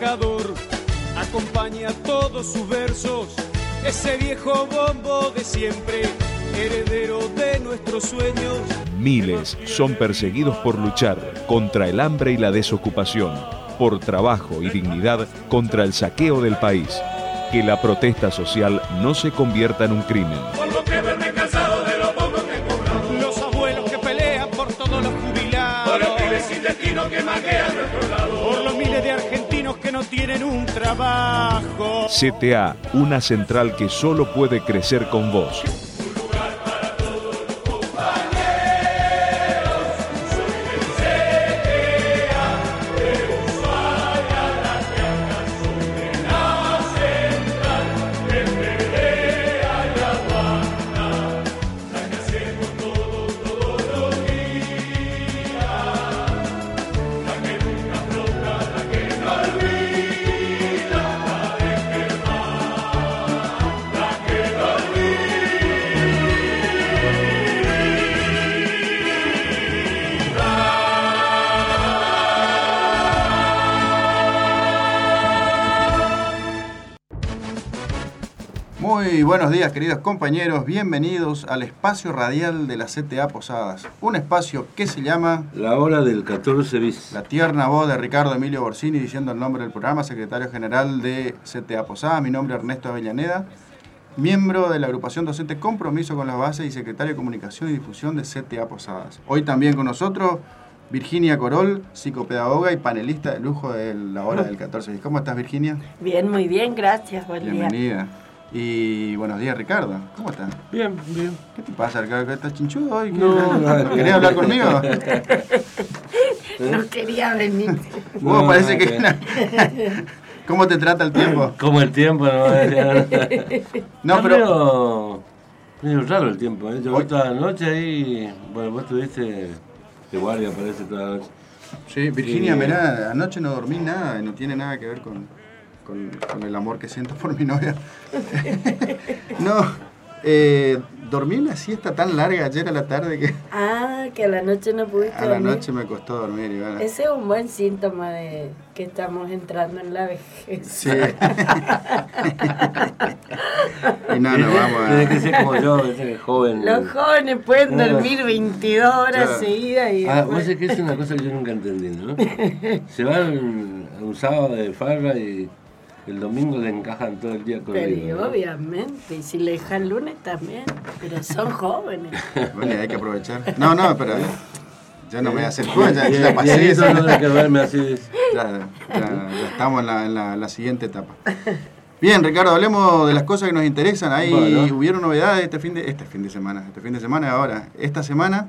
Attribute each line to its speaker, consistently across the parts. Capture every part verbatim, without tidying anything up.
Speaker 1: trabajador. Acompaña todos sus versos, ese viejo bombo de siempre, heredero de nuestros sueños.
Speaker 2: Miles son perseguidos por luchar contra el hambre y la desocupación, por trabajo y dignidad contra el saqueo del país. Que la protesta social no se convierta en un crimen.
Speaker 1: Por lo que verme cansado de lo poco que he cobrado. Los abuelos que pelean por todos los jubilados. Por los pibes sin destino que maquean nuestro lado. Por los miles de argentinos que no tienen un trabajo.
Speaker 2: C T A, una central que solo puede crecer con vos.
Speaker 3: Muy buenos días, queridos compañeros, bienvenidos al espacio radial de la C T A Posadas, un espacio que se llama
Speaker 4: La Hora del catorce bis.
Speaker 3: La tierna voz de Ricardo Emilio Borsini diciendo el nombre del programa, secretario general de C T A Posadas. Mi nombre es Ernesto Avellaneda, miembro de la agrupación docente Compromiso con las Bases y secretario de Comunicación y Difusión de C T A Posadas. Hoy también con nosotros Virginia Corol, psicopedagoga y panelista de lujo de La Hora del catorce bis. ¿Cómo estás, Virginia?
Speaker 5: Bien, muy bien, gracias, buen día.
Speaker 3: Bienvenida. Y buenos días, Ricardo. ¿Cómo estás?
Speaker 4: Bien, bien.
Speaker 3: ¿Qué te pasa, Ricardo? ¿Estás chinchudo hoy?
Speaker 4: No, no,
Speaker 3: ¿Querías hablar conmigo?
Speaker 5: No quería venir.
Speaker 3: Vos
Speaker 4: No,
Speaker 3: parece
Speaker 4: no,
Speaker 3: que...
Speaker 4: que-
Speaker 3: ¿Cómo te trata el tiempo?
Speaker 4: Como el tiempo, no
Speaker 3: No,
Speaker 4: Está
Speaker 3: pero...
Speaker 4: medio, medio raro el tiempo, ¿eh? Yo
Speaker 3: Hoy-
Speaker 4: toda la noche ahí. Bueno, vos estuviste de guardia, parece, toda la noche.
Speaker 3: Sí, Virginia,
Speaker 4: Sí.
Speaker 3: mirá, anoche no dormí nada y no tiene nada que ver con, con, con el amor que siento por mi novia. No, eh, dormí una siesta tan larga ayer a la tarde que
Speaker 5: Ah, que a la noche no pudiste
Speaker 3: a la
Speaker 5: dormir.
Speaker 3: noche me costó dormir. Y bueno.
Speaker 5: Ese es un buen síntoma de que estamos entrando en la vejez.
Speaker 3: Sí. Y no, no, vamos
Speaker 4: Tienes que
Speaker 3: a...
Speaker 4: ser como yo, ese joven.
Speaker 5: Los jóvenes pueden
Speaker 4: No.
Speaker 5: dormir veintidós horas
Speaker 3: Claro.
Speaker 5: seguidas y
Speaker 4: Ah,
Speaker 5: después-
Speaker 4: vos sabés que es una cosa que yo nunca entendí, ¿no? Se van a un sábado de farra y el domingo le encajan todo el día con
Speaker 5: Pero
Speaker 4: el ¿no?
Speaker 5: obviamente, y si le dejan lunes también, pero son jóvenes.
Speaker 3: Bueno, y hay que aprovechar. No, no, pero ya no me voy a hacer cuenta, ya,
Speaker 4: Y-
Speaker 3: ya
Speaker 4: y
Speaker 3: pasé
Speaker 4: eso
Speaker 3: eso.
Speaker 4: no hay que verme así.
Speaker 3: Ya, ya, ya estamos en la, en la- la siguiente etapa. Bien, Ricardo, hablemos de las cosas que nos interesan. Ahí
Speaker 4: Bueno.
Speaker 3: hubieron novedades este fin de este fin de semana, este fin de semana ahora, esta semana,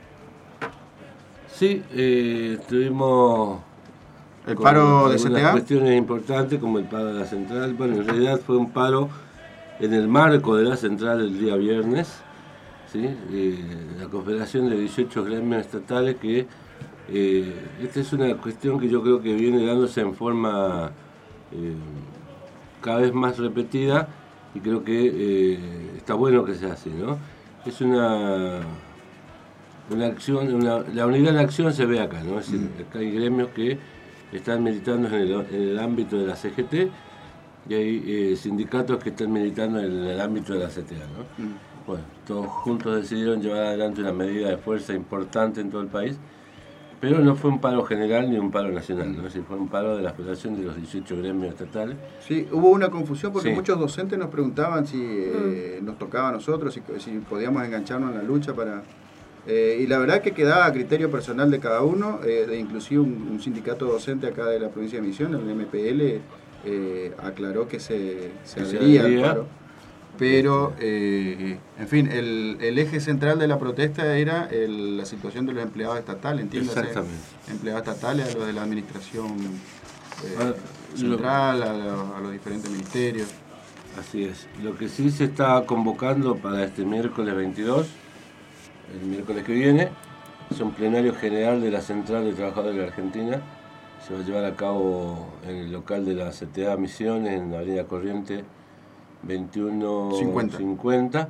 Speaker 4: Sí, eh, tuvimos
Speaker 3: el
Speaker 4: con
Speaker 3: paro de
Speaker 4: algunas
Speaker 3: C T A.
Speaker 4: cuestiones importantes como el paro de la central. Bueno, en realidad fue un paro en el marco de la central el día viernes, ¿sí? Eh, la Confederación de dieciocho gremios estatales que eh, esta es una cuestión que yo creo que viene dándose en forma eh, cada vez más repetida y creo que eh, está bueno que sea así, ¿no? Es una una acción, una, la unidad de acción se ve acá, ¿no? Es decir, acá hay gremios que están militando en el, en el ámbito de la C G T y hay eh, sindicatos que están militando en el ámbito de la C T A, ¿no?
Speaker 3: Mm.
Speaker 4: Bueno, todos juntos decidieron llevar adelante una medida de fuerza importante en todo el país, pero no fue un paro general ni un paro nacional, ¿no? Es decir, fue un paro de la Federación de los dieciocho gremios estatales.
Speaker 3: Sí, hubo una confusión porque
Speaker 4: Sí.
Speaker 3: muchos docentes nos preguntaban si eh, nos tocaba a nosotros, si, si podíamos engancharnos en la lucha para... Eh, y la verdad que quedaba a criterio personal de cada uno, eh, de inclusive un, un sindicato docente acá de la provincia de Misiones, el M P L, eh, aclaró que se, se
Speaker 4: Que se
Speaker 3: adhería al
Speaker 4: adhería.
Speaker 3: paro. Pero, eh, en fin, el, el eje central de la protesta era el- la situación de los empleados estatales, entiendo.
Speaker 4: Exactamente.
Speaker 3: Empleados estatales, a los de la administración eh,
Speaker 4: Ah,
Speaker 3: central, a, los- a los diferentes ministerios.
Speaker 4: Así es. Lo que sí se está convocando para este miércoles veintidós, el miércoles que viene, es un plenario general de la Central de Trabajadores de la Argentina. Se va a llevar a cabo en el local de la C T A Misiones, en la Avenida Corriente veintiuno cincuenta.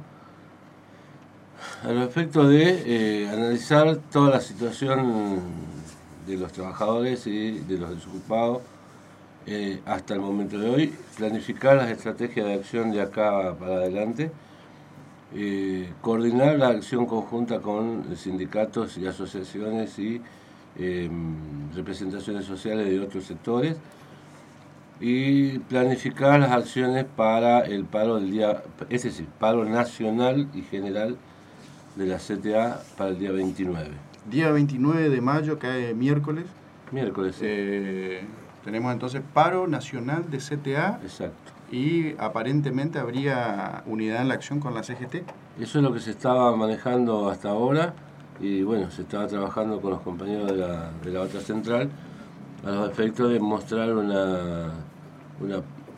Speaker 4: Al respecto de eh, analizar toda la situación de los trabajadores y de los desocupados eh, hasta el momento de hoy, planificar las estrategias de acción de acá para adelante, eh, coordinar la acción conjunta con sindicatos y asociaciones y eh, representaciones sociales de otros sectores, y planificar las acciones para el paro del día, es decir, paro nacional y general de la C T A para el día veintinueve.
Speaker 3: Día veintinueve de mayo, cae miércoles.
Speaker 4: Miércoles, sí.
Speaker 3: Eh, tenemos entonces paro nacional de C T A.
Speaker 4: Exacto.
Speaker 3: Y aparentemente habría unidad en la acción con la C G T.
Speaker 4: Eso es lo que se estaba manejando hasta ahora, y bueno, se estaba trabajando con los compañeros de la, de la otra central a los efectos de mostrar una, una,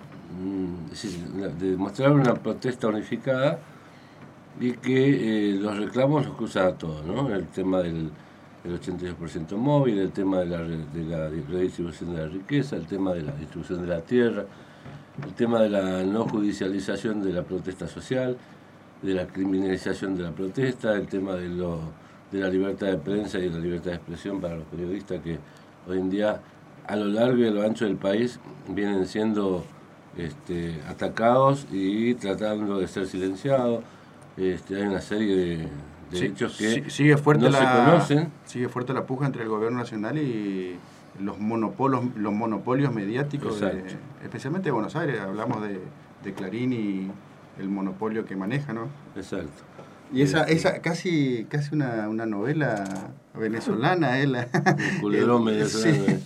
Speaker 4: de mostrar una protesta unificada y que eh, los reclamos los cruzan a todos, ¿no? El tema del, del ochenta y dos por ciento móvil, el tema de la, de la redistribución de la riqueza, el tema de la distribución de la tierra, el tema de la no judicialización de la protesta social, de la criminalización de la protesta, el tema de, lo, de la libertad de prensa y de la libertad de expresión para los periodistas que hoy en día a lo largo y a lo ancho del país vienen siendo este, atacados y tratando de ser silenciados. Este, hay una serie de, de sí, hechos que
Speaker 3: sí, sigue fuerte
Speaker 4: no
Speaker 3: la,
Speaker 4: se conocen.
Speaker 3: Sigue fuerte la puja entre el gobierno nacional y los monopolios, los monopolios mediáticos, de, especialmente de Buenos Aires. Hablamos de, de Clarín y el monopolio que maneja, ¿no?
Speaker 4: Exacto.
Speaker 3: Y esa, esa casi casi una, una novela venezolana, ¿eh? La,
Speaker 4: el culebrón venezolano.
Speaker 3: Sí.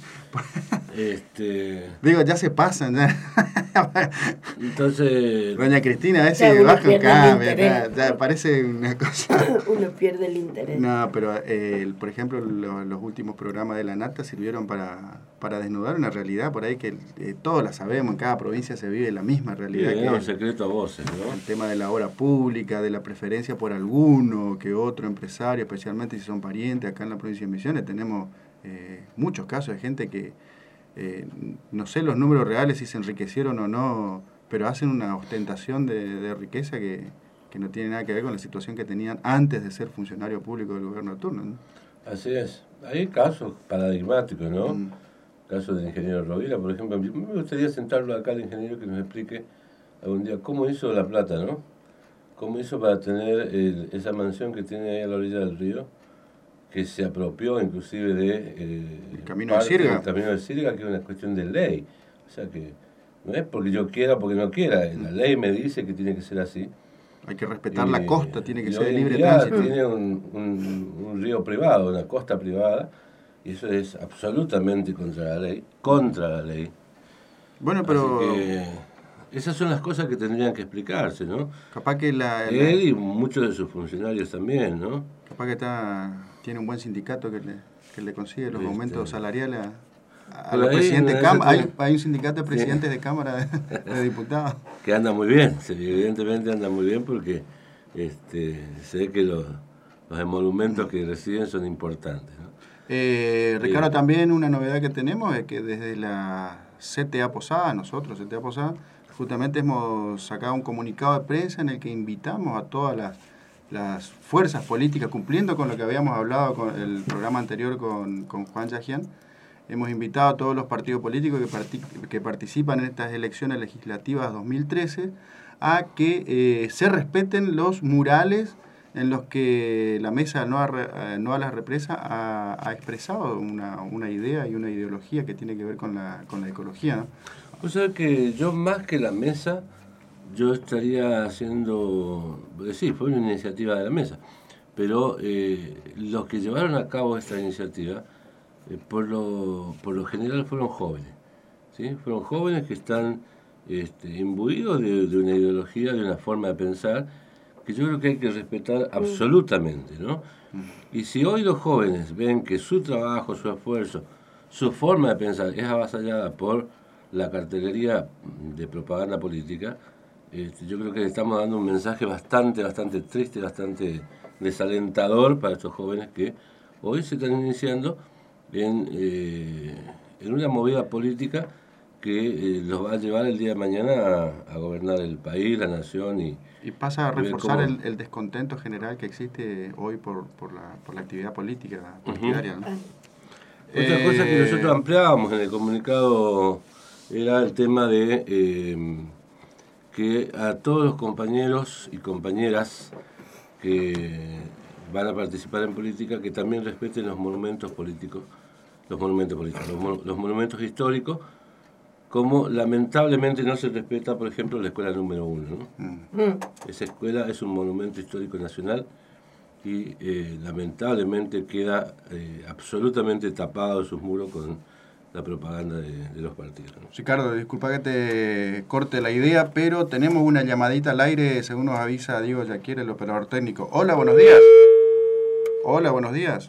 Speaker 4: Este...
Speaker 3: Digo, ya se pasan. Ya.
Speaker 4: Entonces...
Speaker 3: Doña Cristina a veces baja un cambio, ya, ya parece una cosa...
Speaker 5: Uno pierde el interés.
Speaker 3: No, pero eh, por ejemplo lo, los últimos programas de la Nata sirvieron para, para desnudar una realidad por ahí que eh, todos la sabemos, en cada provincia se vive la misma realidad.
Speaker 4: Sí,
Speaker 3: que
Speaker 4: no,
Speaker 3: el
Speaker 4: secreto a voces, ¿no?
Speaker 3: El tema de la obra pública, de la preferencia por alguno que otro empresario, especialmente si son parientes. Acá en la provincia de Misiones tenemos eh, muchos casos de gente que Eh, no sé los números reales si se enriquecieron o no, pero hacen una ostentación de, de riqueza que, que no tiene nada que ver con la situación que tenían antes de ser funcionario público del gobierno de turno, ¿no?
Speaker 4: Así es. Hay casos paradigmáticos, ¿no? Mm. Casos del ingeniero Rovira, por ejemplo. Me gustaría sentarlo acá al ingeniero que nos explique algún día cómo hizo La Plata, ¿no? Cómo hizo para tener el, esa mansión que tiene ahí a la orilla del río, que se apropió inclusive de eh,
Speaker 3: el camino de Sirga.
Speaker 4: El camino de Sirga, que es una cuestión de ley. O sea que no es porque yo quiera, porque no quiera. La ley me dice que tiene que ser así.
Speaker 3: Hay que respetar eh, la costa, tiene que ser de libre
Speaker 4: tránsito. Tiene un, un, un río privado, una costa privada, y eso es absolutamente contra la ley, contra la ley.
Speaker 3: Bueno, pero...
Speaker 4: Así que esas son las cosas que tendrían que explicarse, ¿no?
Speaker 3: Capaz que la...
Speaker 4: Él
Speaker 3: la...
Speaker 4: y muchos de sus funcionarios también, ¿no?
Speaker 3: Capaz que está... tiene un buen sindicato que le, que le consigue los este, aumentos salariales a, a los presidentes de Cámara. Hay, hay un sindicato de presidentes sí. de Cámara de, de Diputados.
Speaker 4: Que anda muy bien, evidentemente anda muy bien porque este, se ve que los, los emolumentos que reciben son importantes, ¿no?
Speaker 3: Eh, Ricardo, eh, también una novedad que tenemos es que desde la C T A Posada, nosotros, C T A Posada, justamente hemos sacado un comunicado de prensa en el que invitamos a todas las las fuerzas políticas, cumpliendo con lo que habíamos hablado con el programa anterior con, con Juan Yajian. Hemos invitado a todos los partidos políticos que, partic que participan en estas elecciones legislativas dos mil trece a que eh, se respeten los murales en los que la Mesa No a, no a la Represa ha, ha expresado una, una idea y una ideología que tiene que ver con la, con la ecología, ¿no?
Speaker 4: O sea que yo más que la Mesa, yo estaría haciendo, sí, fue una iniciativa de la Mesa, pero eh, los que llevaron a cabo esta iniciativa, eh, por, lo, por lo general fueron jóvenes, ¿sí? Fueron jóvenes que están este, imbuidos de, de una ideología, de una forma de pensar, que yo creo que hay que respetar absolutamente, ¿no? Y si hoy los jóvenes ven que su trabajo, su esfuerzo, su forma de pensar es avasallada por la cartelería de propaganda política, este, yo creo que le estamos dando un mensaje bastante, bastante triste, bastante desalentador para estos jóvenes que hoy se están iniciando en, eh, en una movida política que eh, los va a llevar el día de mañana a, a gobernar el país, la nación y...
Speaker 3: Y pasa a reforzar el, el descontento general que existe hoy por, por, la, por la actividad política partidaria, ¿no?
Speaker 4: Otra eh, cosa que nosotros ampliábamos en el comunicado era el tema de eh, que a todos los compañeros y compañeras que van a participar en política, que también respeten los monumentos políticos, los monumentos políticos, los, mon los monumentos históricos, como lamentablemente no se respeta, por ejemplo, la escuela número uno, ¿no? Mm. Esa escuela es un monumento histórico nacional y eh, lamentablemente queda eh, absolutamente tapado sus muros con la propaganda de, de los partidos, ¿no?
Speaker 3: Ricardo, disculpa que te corte la idea, pero tenemos una llamadita al aire, según nos avisa Diego Yaquier, el operador técnico. Hola, buenos días. Hola, buenos días.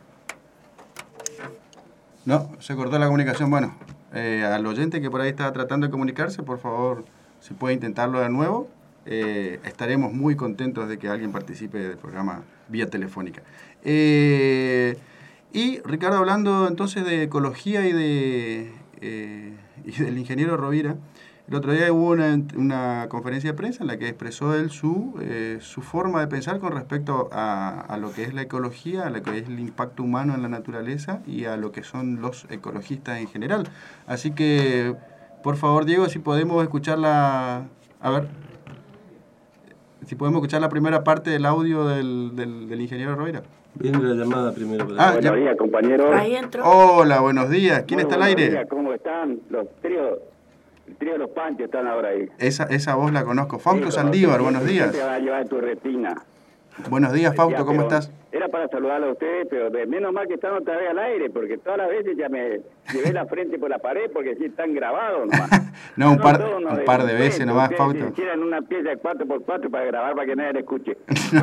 Speaker 3: No, se cortó la comunicación. Bueno, eh, al oyente que por ahí está tratando de comunicarse, por favor, si puede intentarlo de nuevo, eh, estaremos muy contentos de que alguien participe del programa vía telefónica. Eh, y Ricardo, hablando entonces de ecología y, de, eh, y del ingeniero Rovira, el otro día hubo una, una conferencia de prensa en la que expresó él su, eh, su forma de pensar con respecto a, a lo que es la ecología, a lo que es el impacto humano en la naturaleza y a lo que son los ecologistas en general. Así que, por favor, Diego, si podemos escuchar la... A ver, si podemos escuchar la primera parte del audio del, del, del ingeniero Rovira.
Speaker 4: Viene la llamada primero. Para
Speaker 3: ah,
Speaker 6: buenos días, compañeros.
Speaker 5: Ahí entró.
Speaker 3: Hola, buenos días. ¿Quién
Speaker 6: Muy
Speaker 3: está al aire?
Speaker 6: Días, ¿cómo están? Los tríos, el trío de los Panchos están ahora ahí.
Speaker 3: Esa, esa voz la conozco. Fausto
Speaker 6: sí,
Speaker 3: Saldívar, buenos días.
Speaker 6: Te va a llevar tu retina.
Speaker 3: Buenos días, Fausto,
Speaker 6: ya,
Speaker 3: ¿cómo estás?
Speaker 6: Era para saludarlo a ustedes, pero de menos mal que están otra vez al aire, porque todas las veces ya me llevé la frente por la pared, porque sí están grabados nomás.
Speaker 3: no, un
Speaker 6: no,
Speaker 3: par,
Speaker 6: no,
Speaker 3: un
Speaker 6: no,
Speaker 3: par de veces nomás, Fausto.
Speaker 6: Si hicieran una pieza de cuatro por cuatro para grabar para que nadie le escuche.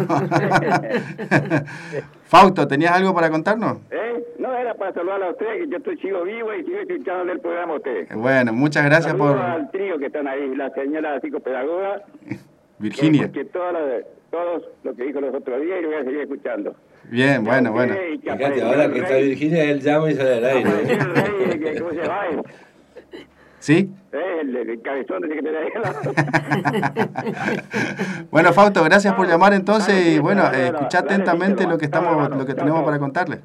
Speaker 3: Fausto, ¿tenías algo para contarnos?
Speaker 6: ¿Eh? No, era para saludarlo a ustedes, que yo estoy sigo vivo y sigo escuchando el programa a ustedes.
Speaker 3: Bueno, muchas gracias
Speaker 6: Saludos
Speaker 3: por...
Speaker 6: al trío que están ahí, la señora psicopedagoga.
Speaker 3: Virginia.
Speaker 6: Que todos todo lo que dijo los otros días y lo voy a seguir escuchando.
Speaker 3: Bien,
Speaker 6: ya
Speaker 3: bueno, bueno.
Speaker 4: Fíjate, ahora que está Virginia, él llama y sale al aire.
Speaker 6: El rey, que, ¿cómo se llama?
Speaker 3: ¿Sí?
Speaker 6: El, el cabezón de que te
Speaker 3: Bueno, Fausto, gracias por llamar entonces y bueno, eh, escuchá atentamente lo que estamos, lo que tenemos para contarle.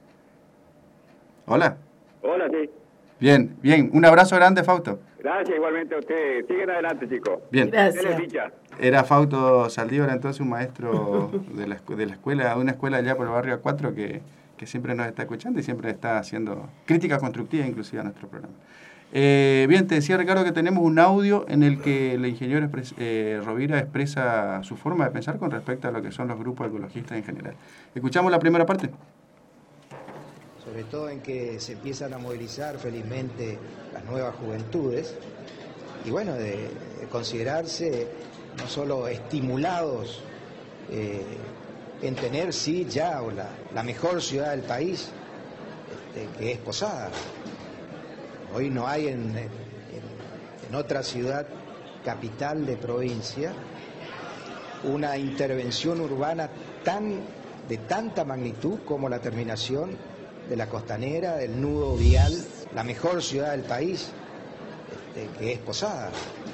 Speaker 3: Hola.
Speaker 6: Hola, sí.
Speaker 3: Bien, bien. Un abrazo grande, Fausto.
Speaker 6: Gracias, igualmente a ustedes. Siguen adelante, chicos.
Speaker 3: Bien.
Speaker 5: Gracias.
Speaker 3: Era Fausto Saldívar, entonces un maestro de la, de la escuela, de una escuela allá por el barrio A cuatro que, que siempre nos está escuchando y siempre está haciendo crítica constructiva inclusive a nuestro programa. Eh, bien, te decía, Ricardo, que tenemos un audio en el que el ingeniero expres, eh, Rovira expresa su forma de pensar con respecto a lo que son los grupos ecologistas en general. ¿Escuchamos la primera parte?
Speaker 7: Sobre todo en que se empiezan a movilizar felizmente las nuevas juventudes y bueno, de, de considerarse no solo estimulados eh, en tener sí ya o la, la mejor ciudad del país, este, que es Posada. Hoy no hay en, en, en otra ciudad capital de provincia una intervención urbana tan de tanta magnitud como la terminación de la Costanera, del nudo vial, la mejor ciudad del país, este, que es Posada.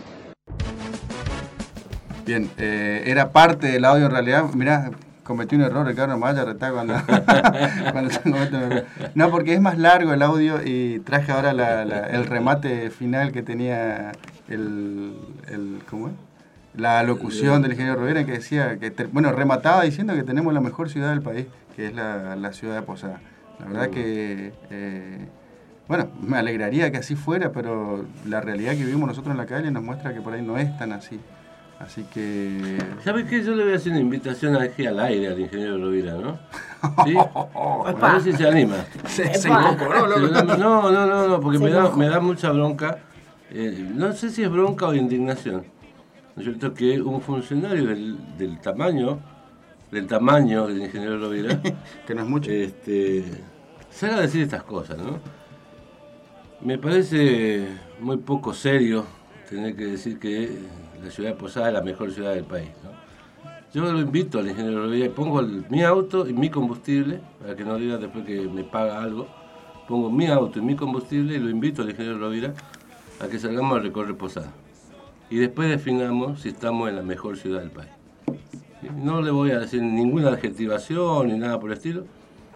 Speaker 3: Bien, eh, era parte del audio en realidad. Mirá, cometí un error, Ricardo, no me vaya a retar cuando, cuando se comete un error. No, porque es más largo el audio y traje ahora la, la, el remate final que tenía el, el ¿cómo es? La locución del ingeniero Rovira, que decía, que bueno, remataba diciendo que tenemos la mejor ciudad del país, que es la, la ciudad de Posada. La verdad que, eh, bueno, me alegraría que así fuera, pero la realidad que vivimos nosotros en la calle nos muestra que por ahí no es tan así. Así que...
Speaker 4: ¿Sabes qué? Yo le voy a hacer una invitación aquí al aire al ingeniero Rovira, ¿no? ¿Sí? A ver si se anima.
Speaker 3: Se, se incorporó, loco.
Speaker 4: No, no, no, no, porque me da, me da mucha bronca. Eh, no sé si es bronca o indignación. ¿No es cierto? Que un funcionario del, del tamaño, del tamaño del ingeniero Rovira,
Speaker 3: que no es mucho,
Speaker 4: este, salga a decir estas cosas, ¿no? Me parece muy poco serio tener que decir que la ciudad de Posada es la mejor ciudad del país, ¿no? Yo lo invito al ingeniero Rovira y pongo el, mi auto y mi combustible, para que no diga después que me paga algo, pongo mi auto y mi combustible y lo invito al ingeniero Rovira a que salgamos a recorrer Posada. Y después definamos si estamos en la mejor ciudad del país. No le voy a decir ninguna adjetivación ni nada por el estilo,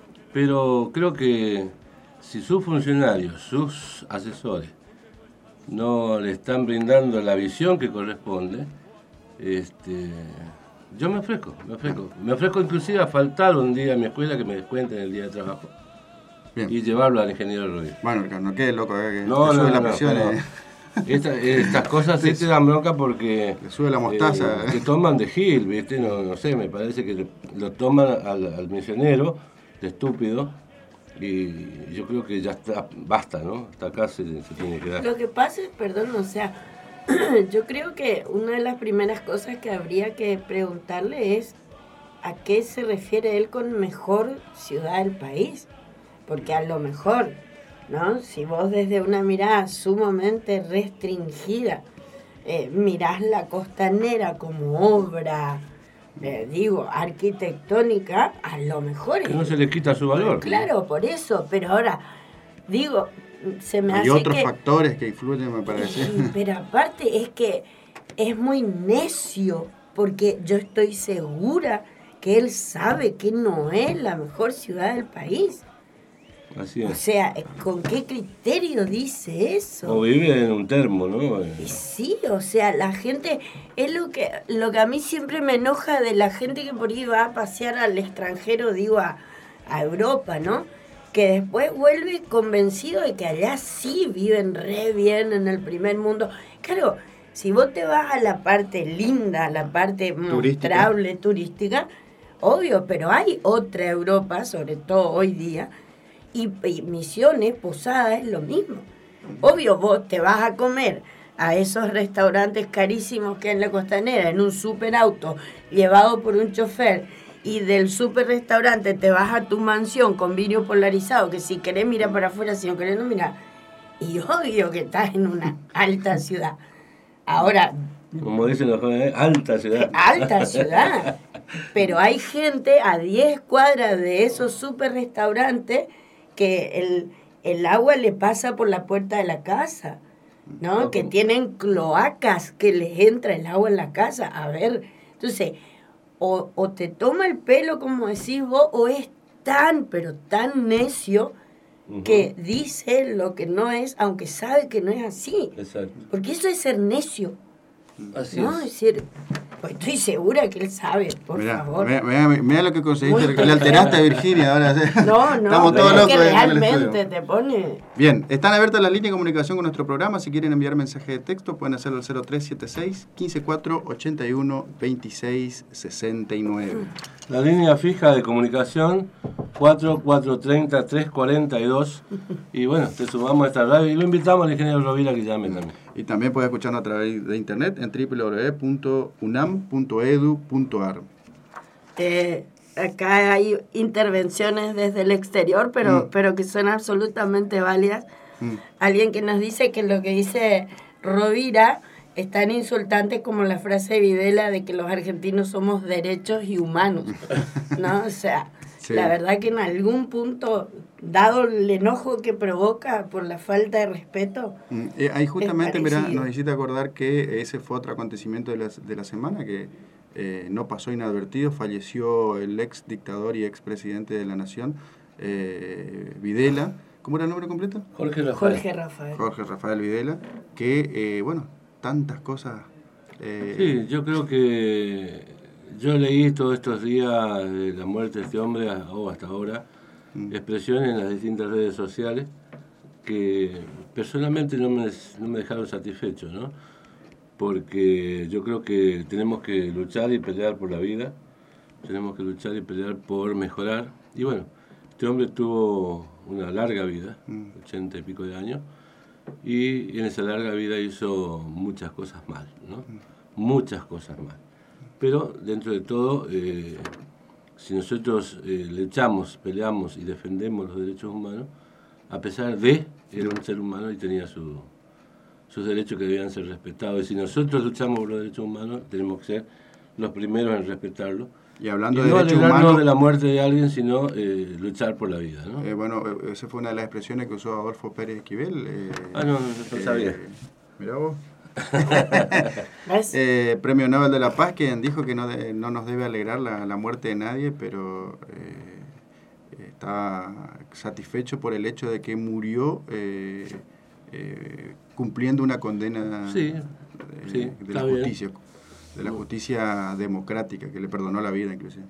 Speaker 4: pero creo que si sus funcionarios, sus asesores, no le están brindando la visión que corresponde, este, yo me ofrezco, me ofrezco. Me ofrezco inclusive a faltar un día a mi escuela que me descuenten el día de trabajo. Bien. Y llevarlo al ingeniero Rodríguez.
Speaker 3: Bueno, no quede loco, eh, que
Speaker 4: no,
Speaker 3: te
Speaker 4: no,
Speaker 3: sube
Speaker 4: no,
Speaker 3: la presión.
Speaker 4: No,
Speaker 3: eh.
Speaker 4: Esta, estas cosas sí te dan bronca porque...
Speaker 3: Le sube la mostaza.
Speaker 4: Eh, te toman de gil, ¿viste? No, no sé, me parece que lo toman al, al misionero de estúpido y yo creo que ya está, basta, ¿no? Hasta acá se, se tiene que dar.
Speaker 5: Lo que pasa es, perdón, o sea, yo creo que una de las primeras cosas que habría que preguntarle es a qué se refiere él con mejor ciudad del país. Porque a lo mejor, ¿no? Si vos desde una mirada sumamente restringida eh, mirás la costanera como obra, eh, digo, arquitectónica, a lo mejor...
Speaker 4: Que no se le quita su valor.
Speaker 5: Claro, por eso, pero ahora, digo, se me
Speaker 3: Hay
Speaker 5: hace
Speaker 3: otros
Speaker 5: que,
Speaker 3: factores que influyen, me parece.
Speaker 5: Sí, pero aparte es que es muy necio, porque yo estoy segura que él sabe que no es la mejor ciudad del país.
Speaker 4: Así es.
Speaker 5: O sea, ¿con qué criterio dice eso?
Speaker 4: O vive en un termo, ¿no?
Speaker 5: Y sí, o sea, la gente, es lo que lo que a mí siempre me enoja de la gente que por ahí va a pasear al extranjero, digo, a, a Europa, ¿no? Que después vuelve convencido de que allá sí viven re bien en el primer mundo. Claro, si vos te vas a la parte linda, a la parte mostrable, turística, obvio, pero hay otra Europa, sobre todo hoy día, y, y Misiones, Posadas, es lo mismo. Obvio, vos te vas a comer a esos restaurantes carísimos que hay en la costanera, en un superauto, llevado por un chofer, y del super restaurante te vas a tu mansión con vidrio polarizado, que si querés mira para afuera, si no querés no mira. Y obvio que estás en una alta ciudad. Ahora...
Speaker 4: Como dicen los jóvenes, alta ciudad.
Speaker 5: Alta ciudad. Pero hay gente a diez cuadras de esos super restaurantes que el, el agua le pasa por la puerta de la casa, ¿no? Que tienen cloacas que les entra el agua en la casa. A ver, entonces, o, o te toma el pelo, como decís vos, o es tan, pero tan necio que uh-huh. dice lo que no es, aunque sabe que no es así.
Speaker 4: Exacto.
Speaker 5: Porque eso es ser necio.
Speaker 4: Así
Speaker 5: ¿no?
Speaker 4: es.
Speaker 5: Es decir, pues estoy segura que él sabe, por
Speaker 3: mirá,
Speaker 5: favor.
Speaker 3: Mirá, mirá, mirá lo que conseguiste, Muy le alteraste a Virginia ahora.
Speaker 5: No, no,
Speaker 3: estamos todos
Speaker 5: es
Speaker 3: locos
Speaker 5: que
Speaker 3: en el
Speaker 5: realmente
Speaker 3: estudio.
Speaker 5: te pone...
Speaker 3: Bien, están abiertas las líneas de comunicación con nuestro programa. Si quieren enviar mensaje de texto, pueden hacerlo al cero tres siete seis, uno cinco cuatro, ocho uno, dos seis seis nueve.
Speaker 4: La línea fija de comunicación cuatro cuatro tres cero, tres cuatro dos. Y bueno, te sumamos a esta radio y lo invitamos al ingeniero Rovira que llame también.
Speaker 3: Y también puede escucharnos a través de internet en doble u doble u doble u punto unam punto edu punto ar.
Speaker 5: Eh, acá hay intervenciones desde el exterior, pero, mm. pero que son absolutamente válidas. Mm. Alguien que nos dice que lo que dice Rovira es tan insultante como la frase de Videla de que los argentinos somos derechos y humanos, ¿no? O sea, sí. La verdad que en algún punto, dado el enojo que provoca por la falta de respeto... Mm,
Speaker 3: eh, ahí justamente, mirá, nos hiciste acordar que ese fue otro acontecimiento de la, de la semana que eh, no pasó inadvertido. Falleció el ex dictador y ex presidente de la Nación, eh, Videla. ¿Cómo era el nombre completo?
Speaker 4: Jorge Rafael.
Speaker 5: Jorge Rafael.
Speaker 3: Jorge Rafael Videla, que, eh, bueno, tantas cosas... Eh,
Speaker 4: sí, yo creo que... Yo leí todos estos días de la muerte de este hombre, o hasta ahora, mm. expresiones en las distintas redes sociales que personalmente no me, no me dejaron satisfecho, ¿no? Porque yo creo que tenemos que luchar y pelear por la vida, tenemos que luchar y pelear por mejorar. Y bueno, este hombre tuvo una larga vida, mm. ochenta y pico de años, y en esa larga vida hizo muchas cosas mal, ¿no? Mm. Muchas cosas mal. Pero dentro de todo, eh, si nosotros eh, luchamos, peleamos y defendemos los derechos humanos, a pesar de, era un ser humano y tenía su, sus derechos que debían ser respetados. Y si nosotros luchamos por los derechos humanos, tenemos que ser los primeros en respetarlos.
Speaker 3: Y hablando
Speaker 4: y
Speaker 3: de
Speaker 4: no
Speaker 3: derechos
Speaker 4: alegrarnos
Speaker 3: humanos,
Speaker 4: de la muerte de alguien, sino eh, luchar por la vida, ¿no?
Speaker 3: Eh, bueno, esa fue una de las expresiones que usó Adolfo Pérez Esquivel. Eh,
Speaker 4: ah, no, no, no
Speaker 3: eh,
Speaker 4: sabía.
Speaker 3: Mirá vos. eh, Premio Nobel de la Paz, quien dijo que no, de, no nos debe alegrar la, la muerte de nadie, pero eh, está satisfecho por el hecho de que murió eh, eh, cumpliendo una condena
Speaker 4: sí,
Speaker 3: de,
Speaker 4: sí,
Speaker 3: de la justicia, de la justicia democrática, que le perdonó la vida inclusive.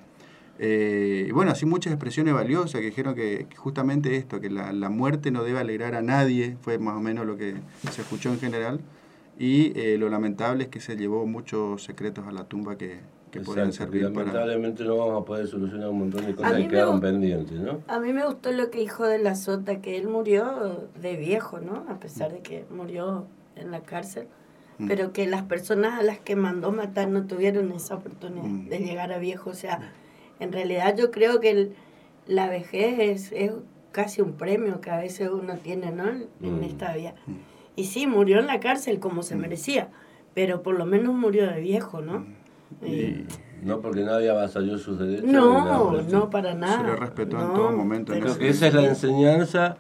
Speaker 3: Eh, y bueno, así muchas expresiones valiosas que dijeron que, que justamente esto, que la, la muerte no debe alegrar a nadie, fue más o menos lo que se escuchó en general, y eh, lo lamentable es que se llevó muchos secretos a la tumba que, que pueden servir para...
Speaker 4: Lamentablemente no vamos a poder solucionar un montón de cosas que quedaron pendientes, ¿no?
Speaker 5: A mí me gustó lo que dijo de la Sota, que él murió de viejo, ¿no? A pesar de que murió en la cárcel, mm. pero que las personas a las que mandó matar no tuvieron esa oportunidad mm. de llegar a viejo, o sea... En realidad yo creo que el, la vejez es, es casi un premio que a veces uno tiene, ¿no? En, mm. en esta vida. Y sí, murió en la cárcel como se mm. merecía, pero por lo menos murió de viejo, ¿no?
Speaker 3: Mm.
Speaker 5: Y,
Speaker 4: no porque nadie avasalló sus derechos.
Speaker 5: No, nada, no para nada.
Speaker 3: Se le respetó no, en todo momento.
Speaker 4: Creo que esa es la enseñanza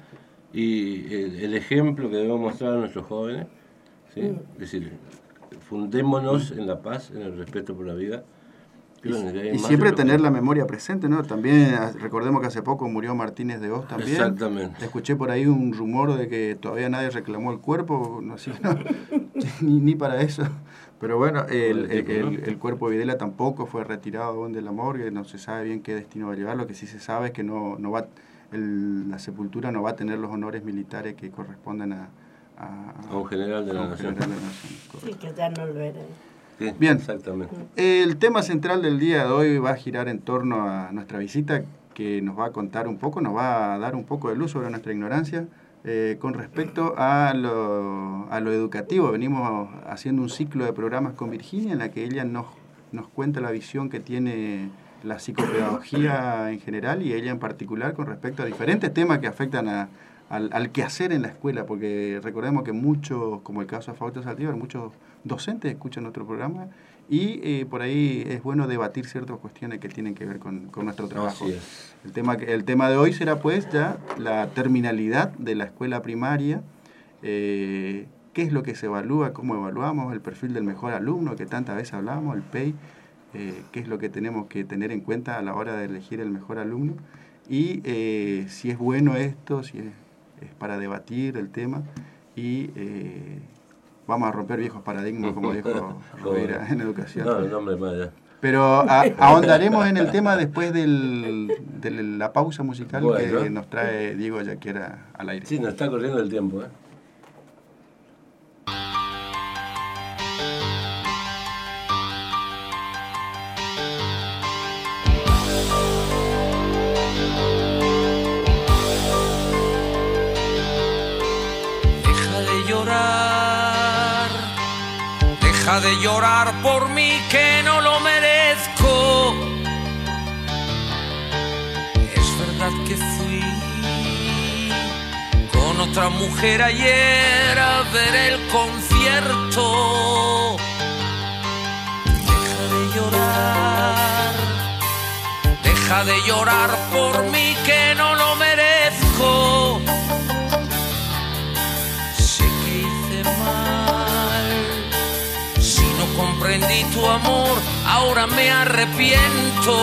Speaker 4: y el, el ejemplo que debemos mostrar a nuestros jóvenes. ¿Sí? Mm. Es decir, fundémonos mm. en la paz, en el respeto por la vida.
Speaker 3: Y, y siempre tener la memoria presente, ¿no? También recordemos que hace poco murió Martínez de Hoz también.
Speaker 4: Exactamente.
Speaker 3: Escuché por ahí un rumor de que todavía nadie reclamó el cuerpo, no sé, no, ni, ni para eso. Pero bueno, el, el, el, el cuerpo de Videla tampoco fue retirado aún de la morgue, no se sabe bien qué destino va a llevar. Lo que sí se sabe es que no, no va, el, la sepultura no va a tener los honores militares que corresponden a, a,
Speaker 4: a un general de la nación.
Speaker 5: General de la nación. Sí, que ya no lo era.
Speaker 4: Sí,
Speaker 3: bien,
Speaker 4: exactamente.
Speaker 3: El tema central del día de hoy va a girar en torno a nuestra visita, que nos va a contar un poco, nos va a dar un poco de luz sobre nuestra ignorancia eh, con respecto a lo, a lo educativo. Venimos haciendo un ciclo de programas con Virginia en la que ella nos, nos cuenta la visión que tiene la psicopedagogía en general y ella en particular con respecto a diferentes temas que afectan a Al, al quehacer en la escuela, porque recordemos que muchos, como el caso de Fausto Saldívar, muchos docentes escuchan nuestro programa y eh, por ahí es bueno debatir ciertas cuestiones que tienen que ver con, con nuestro trabajo.
Speaker 4: Así es.
Speaker 3: El tema, el tema de hoy será pues ya la terminalidad de la escuela primaria, eh, qué es lo que se evalúa, cómo evaluamos, el perfil del mejor alumno que tantas veces hablamos, el P E I, eh, qué es lo que tenemos que tener en cuenta a la hora de elegir el mejor alumno y eh, si es bueno esto, si es es para debatir el tema y eh, vamos a romper viejos paradigmas, como dijo Rovira en educación.
Speaker 4: No, no, hombre, más ya.
Speaker 3: Pero a, ahondaremos en el tema después del, de la pausa musical bueno, que nos trae Diego Yaquera al aire.
Speaker 4: Sí, nos está corriendo el tiempo, ¿eh?
Speaker 8: Deja de llorar por mí que no lo merezco. Es verdad que fui con otra mujer ayer a ver el concierto. Deja de llorar, deja de llorar por mí que no lo merezco. Comprendí tu amor, ahora me arrepiento.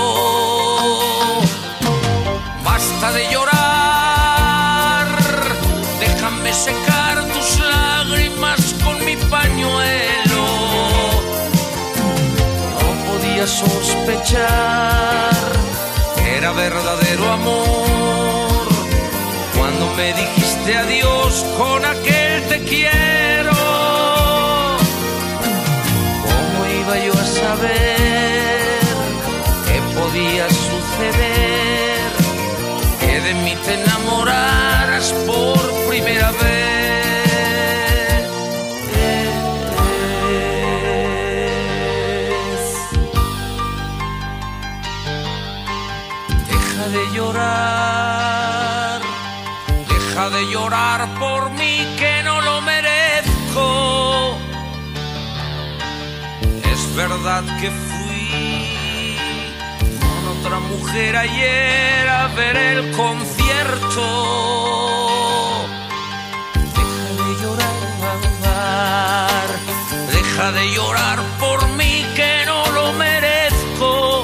Speaker 8: Basta de llorar, déjame secar tus lágrimas con mi pañuelo. No podía sospechar que era verdadero amor cuando me dijiste adiós con aquel te quiero. Yo a saber qué podía suceder, que de mí te enamoraras por primera vez. Deja de llorar, deja de llorar por mí que no lo merezco. Es verdad que fui con otra mujer ayer a ver el concierto. Deja de llorar, deja de llorar por mí que no lo merezco.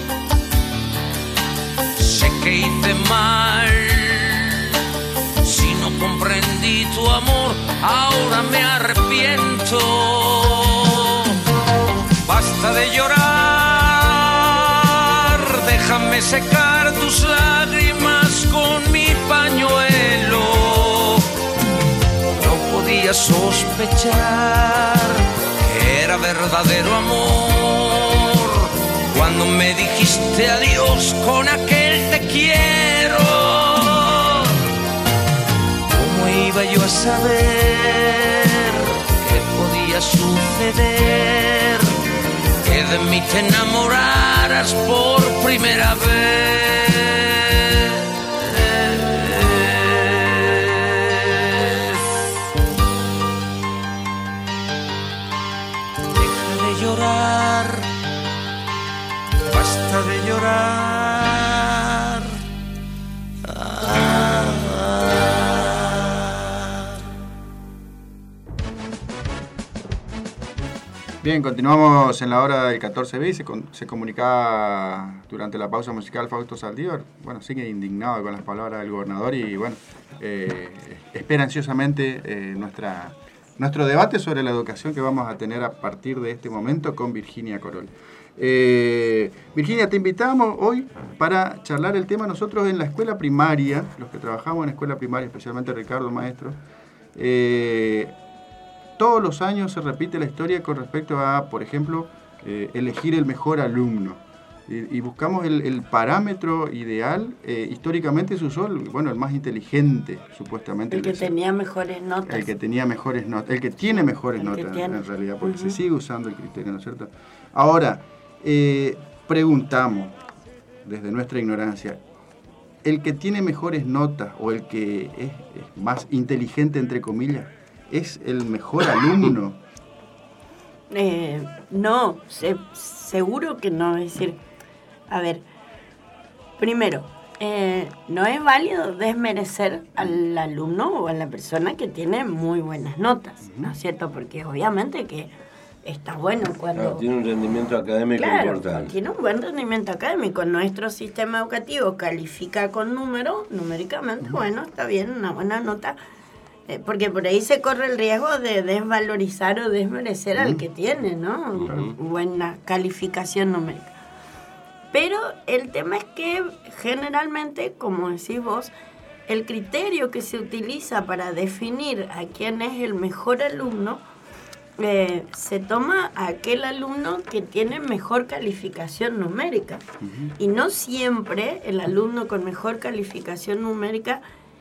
Speaker 8: Sé que hice mal si no comprendí tu amor, ahora me secar tus lágrimas con mi pañuelo. No podía sospechar que era verdadero amor cuando me dijiste adiós con aquel te quiero. ¿Cómo iba yo a saber que podía suceder que de mí te enamoraras por primera vez? Deja de llorar, basta de llorar. Ah.
Speaker 3: Bien, continuamos en la hora del catorce bis. Se, con, se comunicaba durante la pausa musical Fausto Saldívar. Bueno, sigue indignado con las palabras del gobernador y, bueno, eh, espera ansiosamente eh, nuestra, nuestro debate sobre la educación que vamos a tener a partir de este momento con Virginia Corol. Eh, Virginia, te invitamos hoy para charlar el tema. Nosotros en la escuela primaria, los que trabajamos en escuela primaria, especialmente Ricardo, maestro, eh, todos los años se repite la historia con respecto a, por ejemplo, eh, elegir el mejor alumno. Y, y buscamos el, el parámetro ideal. Eh, históricamente se usó, el, bueno, el más inteligente, supuestamente.
Speaker 5: El que
Speaker 3: el
Speaker 5: tenía mejores notas.
Speaker 3: El que tenía mejores notas. El que tiene mejores
Speaker 5: el
Speaker 3: notas,
Speaker 5: tiene.
Speaker 3: en realidad, porque
Speaker 5: Uh-huh.
Speaker 3: se sigue usando el criterio, ¿no es cierto? Ahora, eh, preguntamos, desde nuestra ignorancia, ¿el que tiene mejores notas o el que es, es más inteligente, entre comillas, es el mejor alumno?
Speaker 5: Eh, no, se, seguro que no. Es decir, a ver, primero, eh, no es válido desmerecer al alumno o a la persona que tiene muy buenas notas, ¿no es cierto? Porque obviamente que está bueno cuando...
Speaker 4: Claro, tiene un rendimiento académico
Speaker 5: Claro,
Speaker 4: importante.
Speaker 5: tiene un buen rendimiento académico. Nuestro sistema educativo califica con número, numéricamente, bueno, está bien, una buena nota. Eh, porque por ahí se corre el riesgo de desvalorizar o desmerecer uh-huh. al que tiene, ¿no? Uh-huh. Buena calificación numérica. Pero el tema es que generalmente, como decís vos, el criterio que se utiliza para definir a quién es el mejor alumno, eh, se toma a aquel alumno que tiene mejor calificación numérica. Uh-huh. Y no siempre el alumno con mejor calificación numérica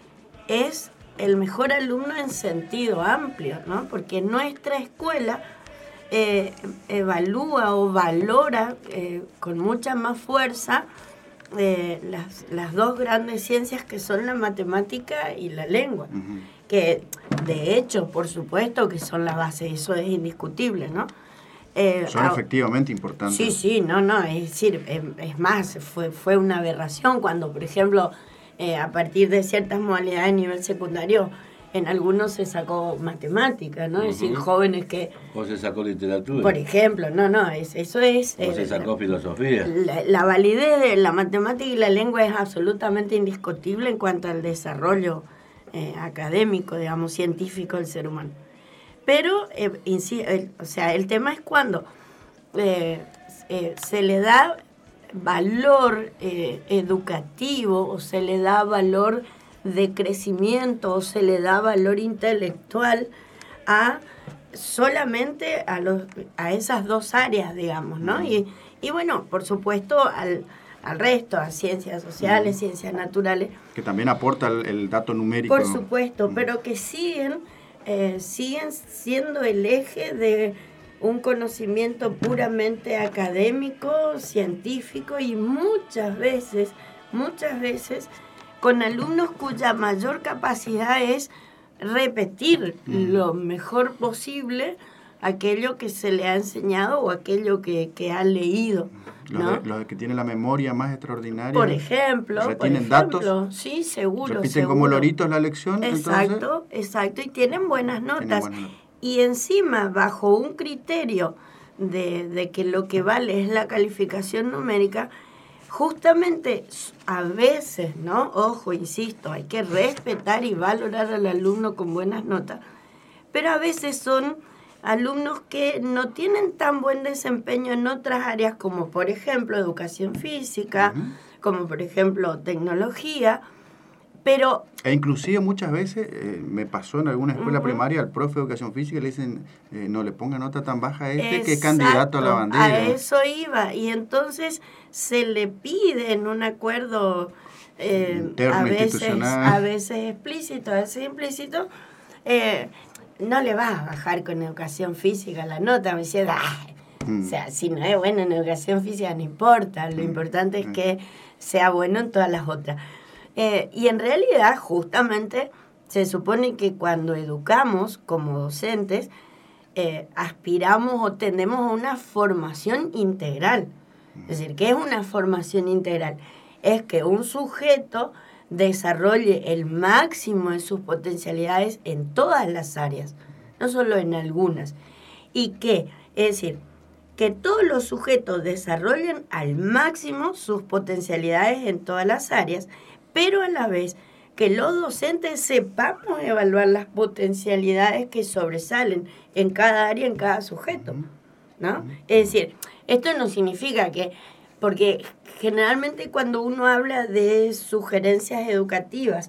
Speaker 5: es el mejor alumno en sentido amplio, ¿no? Porque nuestra escuela eh, evalúa o valora eh, con mucha más fuerza eh, las, las dos grandes ciencias que son la matemática y la lengua, uh-huh. que de hecho, por supuesto que son la base, eso es indiscutible, ¿no?
Speaker 3: Eh, son a, efectivamente importantes.
Speaker 5: Sí, sí, no, no, es decir, es, es más, fue, fue una aberración cuando, por ejemplo, Eh, a partir de ciertas modalidades a nivel secundario, en algunos se sacó matemática, ¿no? Uh-huh. Es decir, jóvenes que...
Speaker 4: O se sacó literatura.
Speaker 5: Por ejemplo, no, no, es, eso es...
Speaker 4: O eh, se sacó
Speaker 5: la,
Speaker 4: filosofía.
Speaker 5: La, la validez de la matemática y la lengua es absolutamente indiscutible en cuanto al desarrollo eh, académico, digamos, científico del ser humano. Pero, eh, insi- el, o sea, el tema es cuando eh, eh, se le da valor eh, educativo o se le da valor de crecimiento o se le da valor intelectual a solamente a los a esas dos áreas, digamos, ¿no? Y, y bueno, por supuesto al, al resto, a ciencias sociales, uh-huh. ciencias naturales.
Speaker 3: Que también aporta el, el dato numérico.
Speaker 5: Por supuesto, uh-huh. pero que siguen, eh, siguen siendo el eje de un conocimiento puramente académico, científico y muchas veces, muchas veces con alumnos cuya mayor capacidad es repetir mm. lo mejor posible aquello que se le ha enseñado o aquello que, que ha leído, ¿no?
Speaker 3: Los, de, los que tienen la memoria más extraordinaria.
Speaker 5: Por ejemplo,
Speaker 3: retienen
Speaker 5: por ejemplo,
Speaker 3: datos.
Speaker 5: Sí, seguro.
Speaker 3: Repiten
Speaker 5: seguro.
Speaker 3: como loritos la lección.
Speaker 5: Exacto,
Speaker 3: entonces,
Speaker 5: exacto, y tienen buenas notas.
Speaker 3: Tienen buenas notas.
Speaker 5: Y encima, bajo un criterio de, de que lo que vale es la calificación numérica, justamente a veces, ¿no? Ojo, insisto, hay que respetar y valorar al alumno con buenas notas, pero a veces son alumnos que no tienen tan buen desempeño en otras áreas como por ejemplo educación física, uh-huh. como por ejemplo tecnología, pero...
Speaker 3: E inclusive muchas veces, eh, me pasó en alguna escuela uh-huh. primaria, al profe de educación física le dicen, eh, no le ponga nota tan baja a este Exacto, que es candidato a la bandera.
Speaker 5: A eso iba, y entonces se le pide en un acuerdo eh, a, veces, a veces explícito, a veces implícito, eh, no le vas a bajar con educación física la nota, me decía, ah, mm. o sea, si no es bueno en educación física no importa, lo mm. importante es mm. que sea bueno en todas las otras. Eh, y en realidad, justamente, se supone que cuando educamos como docentes, eh, aspiramos o tendemos a una formación integral. Es decir, ¿qué es una formación integral? Es que un sujeto desarrolle el máximo de sus potencialidades en todas las áreas, no solo en algunas. Y que, es decir, que todos los sujetos desarrollen al máximo sus potencialidades en todas las áreas, pero a la vez que los docentes sepamos evaluar las potencialidades que sobresalen en cada área, en cada sujeto, ¿no? Es decir, esto no significa que, porque generalmente cuando uno habla de sugerencias educativas,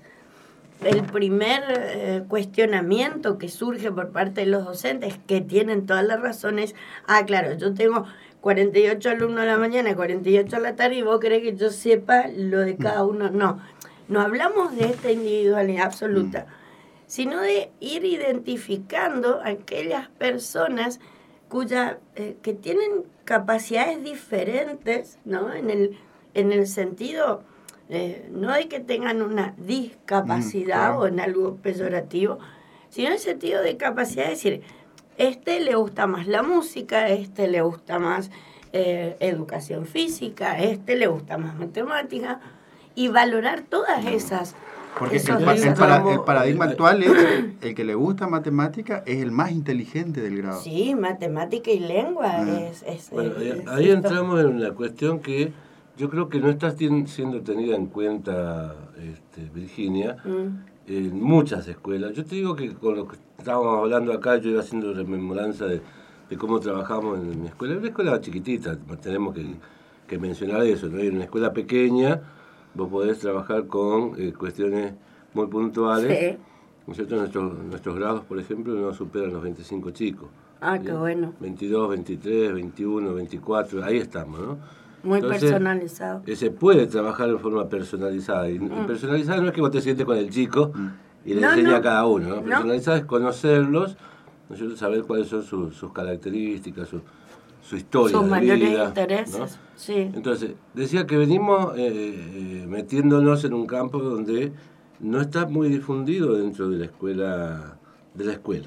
Speaker 5: el primer eh, cuestionamiento que surge por parte de los docentes, que tienen todas las razones, ah, claro, yo tengo cuarenta y ocho alumnos a la mañana, cuarenta y ocho a la tarde, y vos querés que yo sepa lo de cada uno. No, no hablamos de esta individualidad absoluta, sino de ir identificando a aquellas personas cuya, eh, que tienen capacidades diferentes, ¿no? En el, en el sentido, eh, no de que tengan una discapacidad mm, claro. o en algo peyorativo, sino en el sentido de capacidad de decir, este le gusta más la música, este le gusta más eh, educación física, este le gusta más matemática, y valorar todas esas.
Speaker 3: Porque el, el, para, el paradigma actual es el que le gusta matemática es el más inteligente del grado.
Speaker 5: Sí, matemática y lengua ah. es, es...
Speaker 4: Bueno,
Speaker 5: es,
Speaker 4: es ahí esto. Entramos en una cuestión que yo creo que no está siendo tenida en cuenta, este, Virginia, mm. en muchas escuelas. Yo te digo que con lo que estábamos hablando acá, yo iba haciendo rememoranza de, de cómo trabajamos en mi escuela. Es una escuela chiquitita, tenemos que, que mencionar eso, ¿no? En una escuela pequeña vos podés trabajar con eh, cuestiones muy puntuales. Sí. ¿No es cierto? Nuestros, nuestros grados, por ejemplo, no superan los veinticinco chicos.
Speaker 5: Ah, ¿sí? Qué bueno.
Speaker 4: veintidós, veintitrés, veintiuno, veinticuatro, ahí estamos, ¿no?
Speaker 5: Muy Entonces,
Speaker 4: personalizado. Eh, se puede trabajar de forma personalizada. Y mm. personalizada no es que vos te sientes con el chico mm. y le no, enseñas no. a cada uno, ¿no? Personalizada no. es conocerlos, ¿no es cierto? Saber cuáles son sus, sus características, sus su historia
Speaker 5: sus
Speaker 4: de
Speaker 5: mayores
Speaker 4: vida,
Speaker 5: intereses,
Speaker 4: ¿no?
Speaker 5: Sí.
Speaker 4: Entonces, decía que venimos eh, metiéndonos en un campo donde no está muy difundido dentro de la escuela, de la escuela.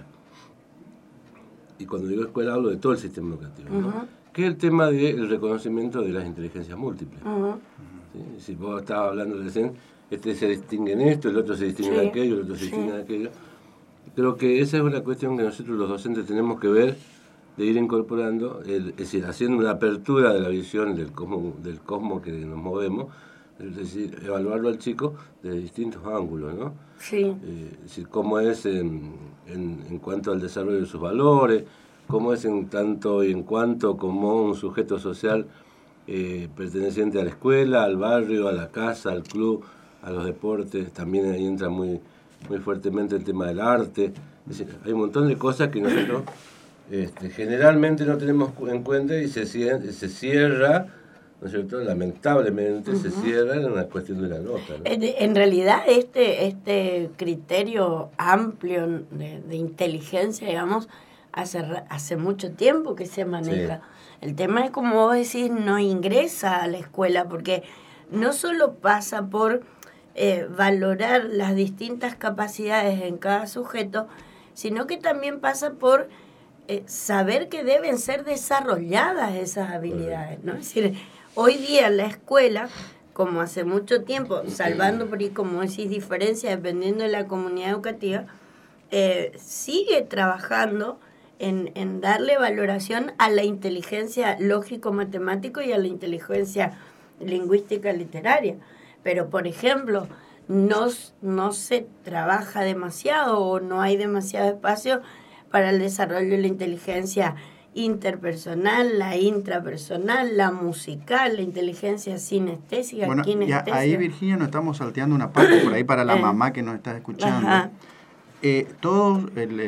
Speaker 4: Y cuando digo escuela hablo de todo el sistema educativo, ¿no? Uh-huh. Que es el tema del reconocimiento de las inteligencias múltiples. Uh-huh. ¿Sí? Si vos estabas hablando recién, este se distingue en esto, el otro se distingue sí. en aquello, el otro se distingue sí. en aquello. Creo que esa es una cuestión que nosotros los docentes tenemos que ver, de ir incorporando, el, es decir, haciendo una apertura de la visión del cosmos, del cosmos que nos movemos, es decir, evaluarlo al chico desde distintos ángulos, ¿no?
Speaker 5: Sí.
Speaker 4: Eh, es decir, cómo es en, en, en cuanto al desarrollo de sus valores, cómo es en tanto y en cuanto como un sujeto social eh, perteneciente a la escuela, al barrio, a la casa, al club, a los deportes. También ahí entra muy, muy fuertemente el tema del arte. Es decir, hay un montón de cosas que nosotros Este, generalmente no tenemos en cuenta y se, se cierra, ¿no es cierto? Lamentablemente uh-huh. se cierra en una cuestión de la nota, ¿no?
Speaker 5: En, en realidad este, este criterio amplio de, de inteligencia, digamos, hace, hace mucho tiempo que se maneja. Sí. El tema es, como vos decís, no ingresa a la escuela, porque no solo pasa por eh, valorar las distintas capacidades en cada sujeto, sino que también pasa por Eh, saber que deben ser desarrolladas esas habilidades, ¿no? Es decir, hoy día la escuela, como hace mucho tiempo, salvando por ahí, como decís, diferencias dependiendo de la comunidad educativa, eh, sigue trabajando en, en darle valoración a la inteligencia lógico-matemático y a la inteligencia lingüística-literaria. Pero, por ejemplo, no, no se trabaja demasiado o no hay demasiado espacio para el desarrollo de la inteligencia interpersonal, la intrapersonal, la musical, la inteligencia sinestésica,
Speaker 3: bueno,
Speaker 5: kinestésica.
Speaker 3: Ya ahí, Virginia, nos estamos salteando una parte por ahí para la mamá que nos está escuchando.
Speaker 5: Ajá.
Speaker 3: Eh, todos, el, el,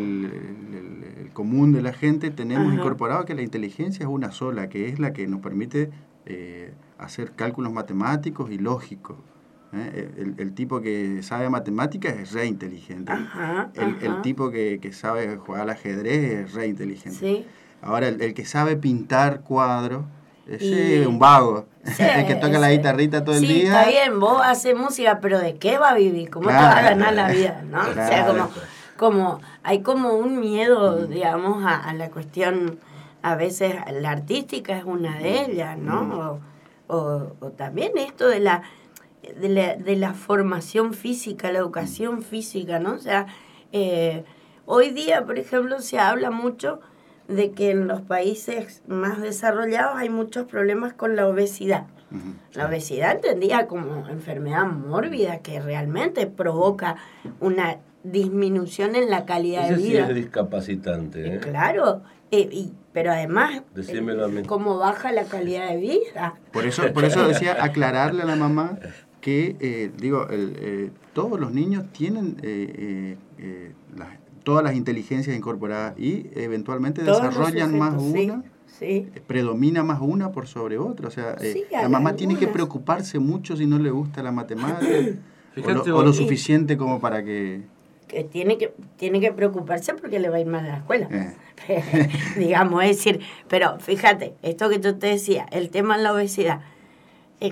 Speaker 3: el, el común de la gente, tenemos Ajá. incorporado que la inteligencia es una sola, que es la que nos permite eh, hacer cálculos matemáticos y lógicos. ¿eh? El, el tipo que sabe matemáticas es re inteligente.
Speaker 5: Ajá,
Speaker 3: el,
Speaker 5: ajá.
Speaker 3: el tipo que, que sabe jugar al ajedrez es re inteligente.
Speaker 5: Sí.
Speaker 3: Ahora, el, el que sabe pintar cuadros, ese
Speaker 5: Y...
Speaker 3: es un vago.
Speaker 5: Sí,
Speaker 3: el que toca
Speaker 5: ese.
Speaker 3: la guitarrita todo el
Speaker 5: sí,
Speaker 3: día.
Speaker 5: Sí, está bien, vos haces música, pero ¿de qué va a vivir? ¿Cómo
Speaker 3: claro,
Speaker 5: te va a ganar la vida? ¿no?
Speaker 3: Claro.
Speaker 5: O sea, como, como hay como un miedo, mm. digamos, a, a la cuestión, a veces la artística es una de ellas, ¿no? Mm. O, o, o también esto de la, de la de la formación física, la educación física, ¿no? O sea, eh, hoy día, por ejemplo, se habla mucho de que en los países más desarrollados hay muchos problemas con la obesidad. Uh-huh, sí. La obesidad entendida como enfermedad mórbida que realmente provoca una disminución en la calidad
Speaker 4: Ese
Speaker 5: de vida.
Speaker 4: Sí es discapacitante. ¿eh?
Speaker 5: Claro, eh, y, pero además,
Speaker 4: eh,
Speaker 5: cómo baja la calidad de vida.
Speaker 3: Por eso, por eso decía aclararle a la mamá que, eh, digo, el, eh, todos los niños tienen eh, eh, eh, las todas las inteligencias incorporadas y eventualmente todos desarrollan sujetos, más una,
Speaker 5: sí, sí.
Speaker 3: predomina más una por sobre otra. O sea,
Speaker 5: sí,
Speaker 3: eh, la mamá algunas. tiene que preocuparse mucho si no le gusta la matemática o, lo, o lo suficiente como para que...
Speaker 5: que tiene que tiene que preocuparse porque le va a ir mal a la escuela. Eh. Digamos, es decir, pero fíjate, esto que tú te decías, el tema de la obesidad, eh,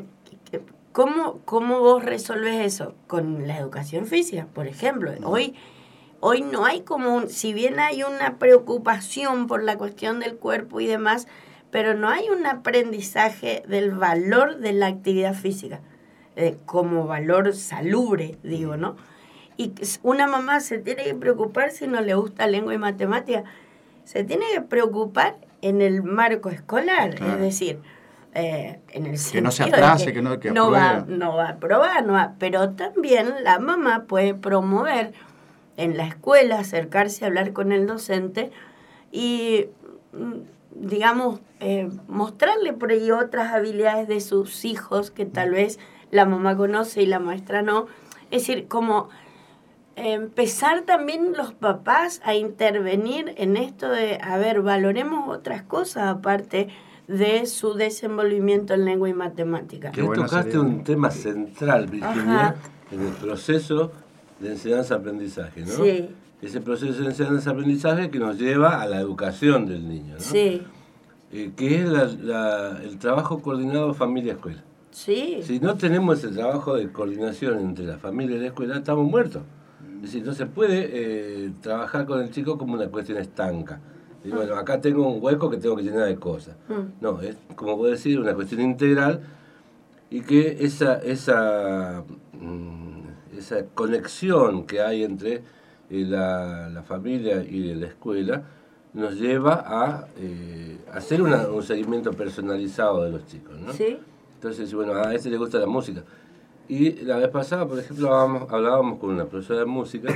Speaker 5: ¿cómo, ¿cómo vos resolves eso? Con la educación física, por ejemplo. No. Hoy... Hoy no hay como, un, si bien hay una preocupación por la cuestión del cuerpo y demás, pero no hay un aprendizaje del valor de la actividad física, eh, como valor salubre, digo, ¿no? Y una mamá se tiene que preocupar si no le gusta lengua y matemática, se tiene que preocupar en el marco escolar, claro. Es decir, eh, en el
Speaker 3: que no se atrase, que, que no que
Speaker 5: no va, no va a aprobar, no va, pero también la mamá puede promover en la escuela, acercarse a hablar con el docente y, digamos, eh, mostrarle por ahí otras habilidades de sus hijos que tal vez la mamá conoce y la maestra no. Es decir, como eh, empezar también los papás a intervenir en esto de, a ver, valoremos otras cosas aparte de su desenvolvimiento en lengua y matemática.
Speaker 4: Que tocaste sería. un tema central, Virginia, Ajá. en el proceso de enseñanza-aprendizaje, ¿no? Sí. Ese proceso de enseñanza-aprendizaje que nos lleva a la educación del niño, ¿no?
Speaker 5: Sí.
Speaker 4: Eh, que es la, la, el trabajo coordinado familia-escuela.
Speaker 5: Sí.
Speaker 4: Si no tenemos ese trabajo de coordinación entre la familia y la escuela, estamos muertos. Es decir, no se puede eh, trabajar con el chico como una cuestión estanca. Y bueno, acá tengo un hueco que tengo que llenar de cosas. Mm. No, es, como puedo decir, una cuestión integral y que esa... esa mmm, esa conexión que hay entre eh, la, la familia y la escuela nos lleva a eh, hacer una, un seguimiento personalizado de los chicos, ¿no?
Speaker 5: Sí.
Speaker 4: Entonces, bueno, a ese le gusta la música. Y la vez pasada, por ejemplo, hablábamos, hablábamos con una profesora de música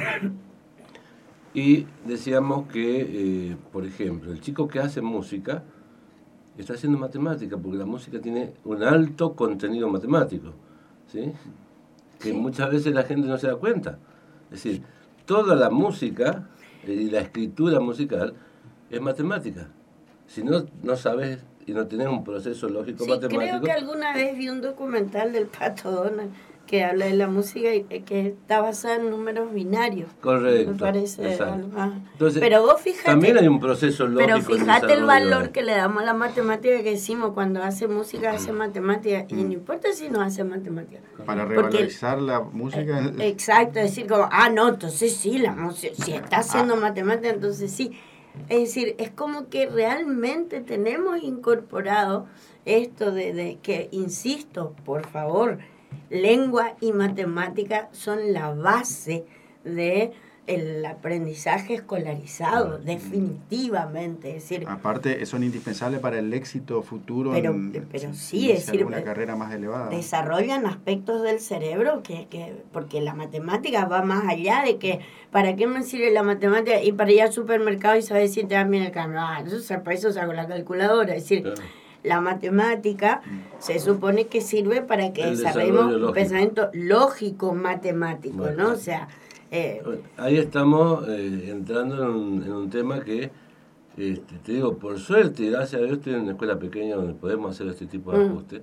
Speaker 4: y decíamos que, eh, por ejemplo, el chico que hace música está haciendo matemática, porque la música tiene un alto contenido matemático, ¿sí? Que sí. muchas veces la gente no se da cuenta. Es decir, toda la música y la escritura musical es matemática. Si no, no sabes y no tenés un proceso lógico
Speaker 5: sí,
Speaker 4: matemático...
Speaker 5: Creo que alguna vez vi un documental del Pato Donald que habla de la música y que está basada en números binarios.
Speaker 4: Correcto.
Speaker 5: Me parece algo más.
Speaker 4: Entonces,
Speaker 5: pero vos fíjate...
Speaker 4: También hay un proceso lógico.
Speaker 5: Pero fíjate el valor de... que le damos a la matemática, que decimos cuando hace música, hace matemática, y no importa si no hace matemática.
Speaker 3: Para revalorizar Porque, la música...
Speaker 5: Eh, exacto, decir como, ah, no, entonces sí, la música, si está haciendo ah. matemática, entonces sí. Es decir, es como que realmente tenemos incorporado esto de, de que, insisto, por favor, lengua y matemática son la base de el aprendizaje escolarizado,
Speaker 3: Mm.
Speaker 5: definitivamente. Es decir,
Speaker 3: Aparte, son indispensables para el éxito futuro.
Speaker 5: Pero-
Speaker 3: en,
Speaker 5: pero
Speaker 3: si-
Speaker 5: sí,
Speaker 3: si
Speaker 5: es decir,
Speaker 3: una carrera más elevada.
Speaker 5: desarrollan aspectos del cerebro que, que porque la matemática va más allá de que ¿para qué me sirve la matemática? Y para ir al supermercado y saber si te dan bien el cambio. Ah, eso, para eso saco la calculadora. Es decir,
Speaker 4: Claro.
Speaker 5: la matemática se supone que sirve para que
Speaker 4: El
Speaker 5: desarrollemos
Speaker 4: desarrollo
Speaker 5: un
Speaker 4: lógico.
Speaker 5: pensamiento lógico matemático,
Speaker 4: Bueno.
Speaker 5: ¿no? O sea, eh,
Speaker 4: Ahí estamos eh, entrando en un, en un tema que, este, te digo, por suerte, y gracias a Dios, estoy en una escuela pequeña donde podemos hacer este tipo de
Speaker 5: Mm.
Speaker 4: ajustes.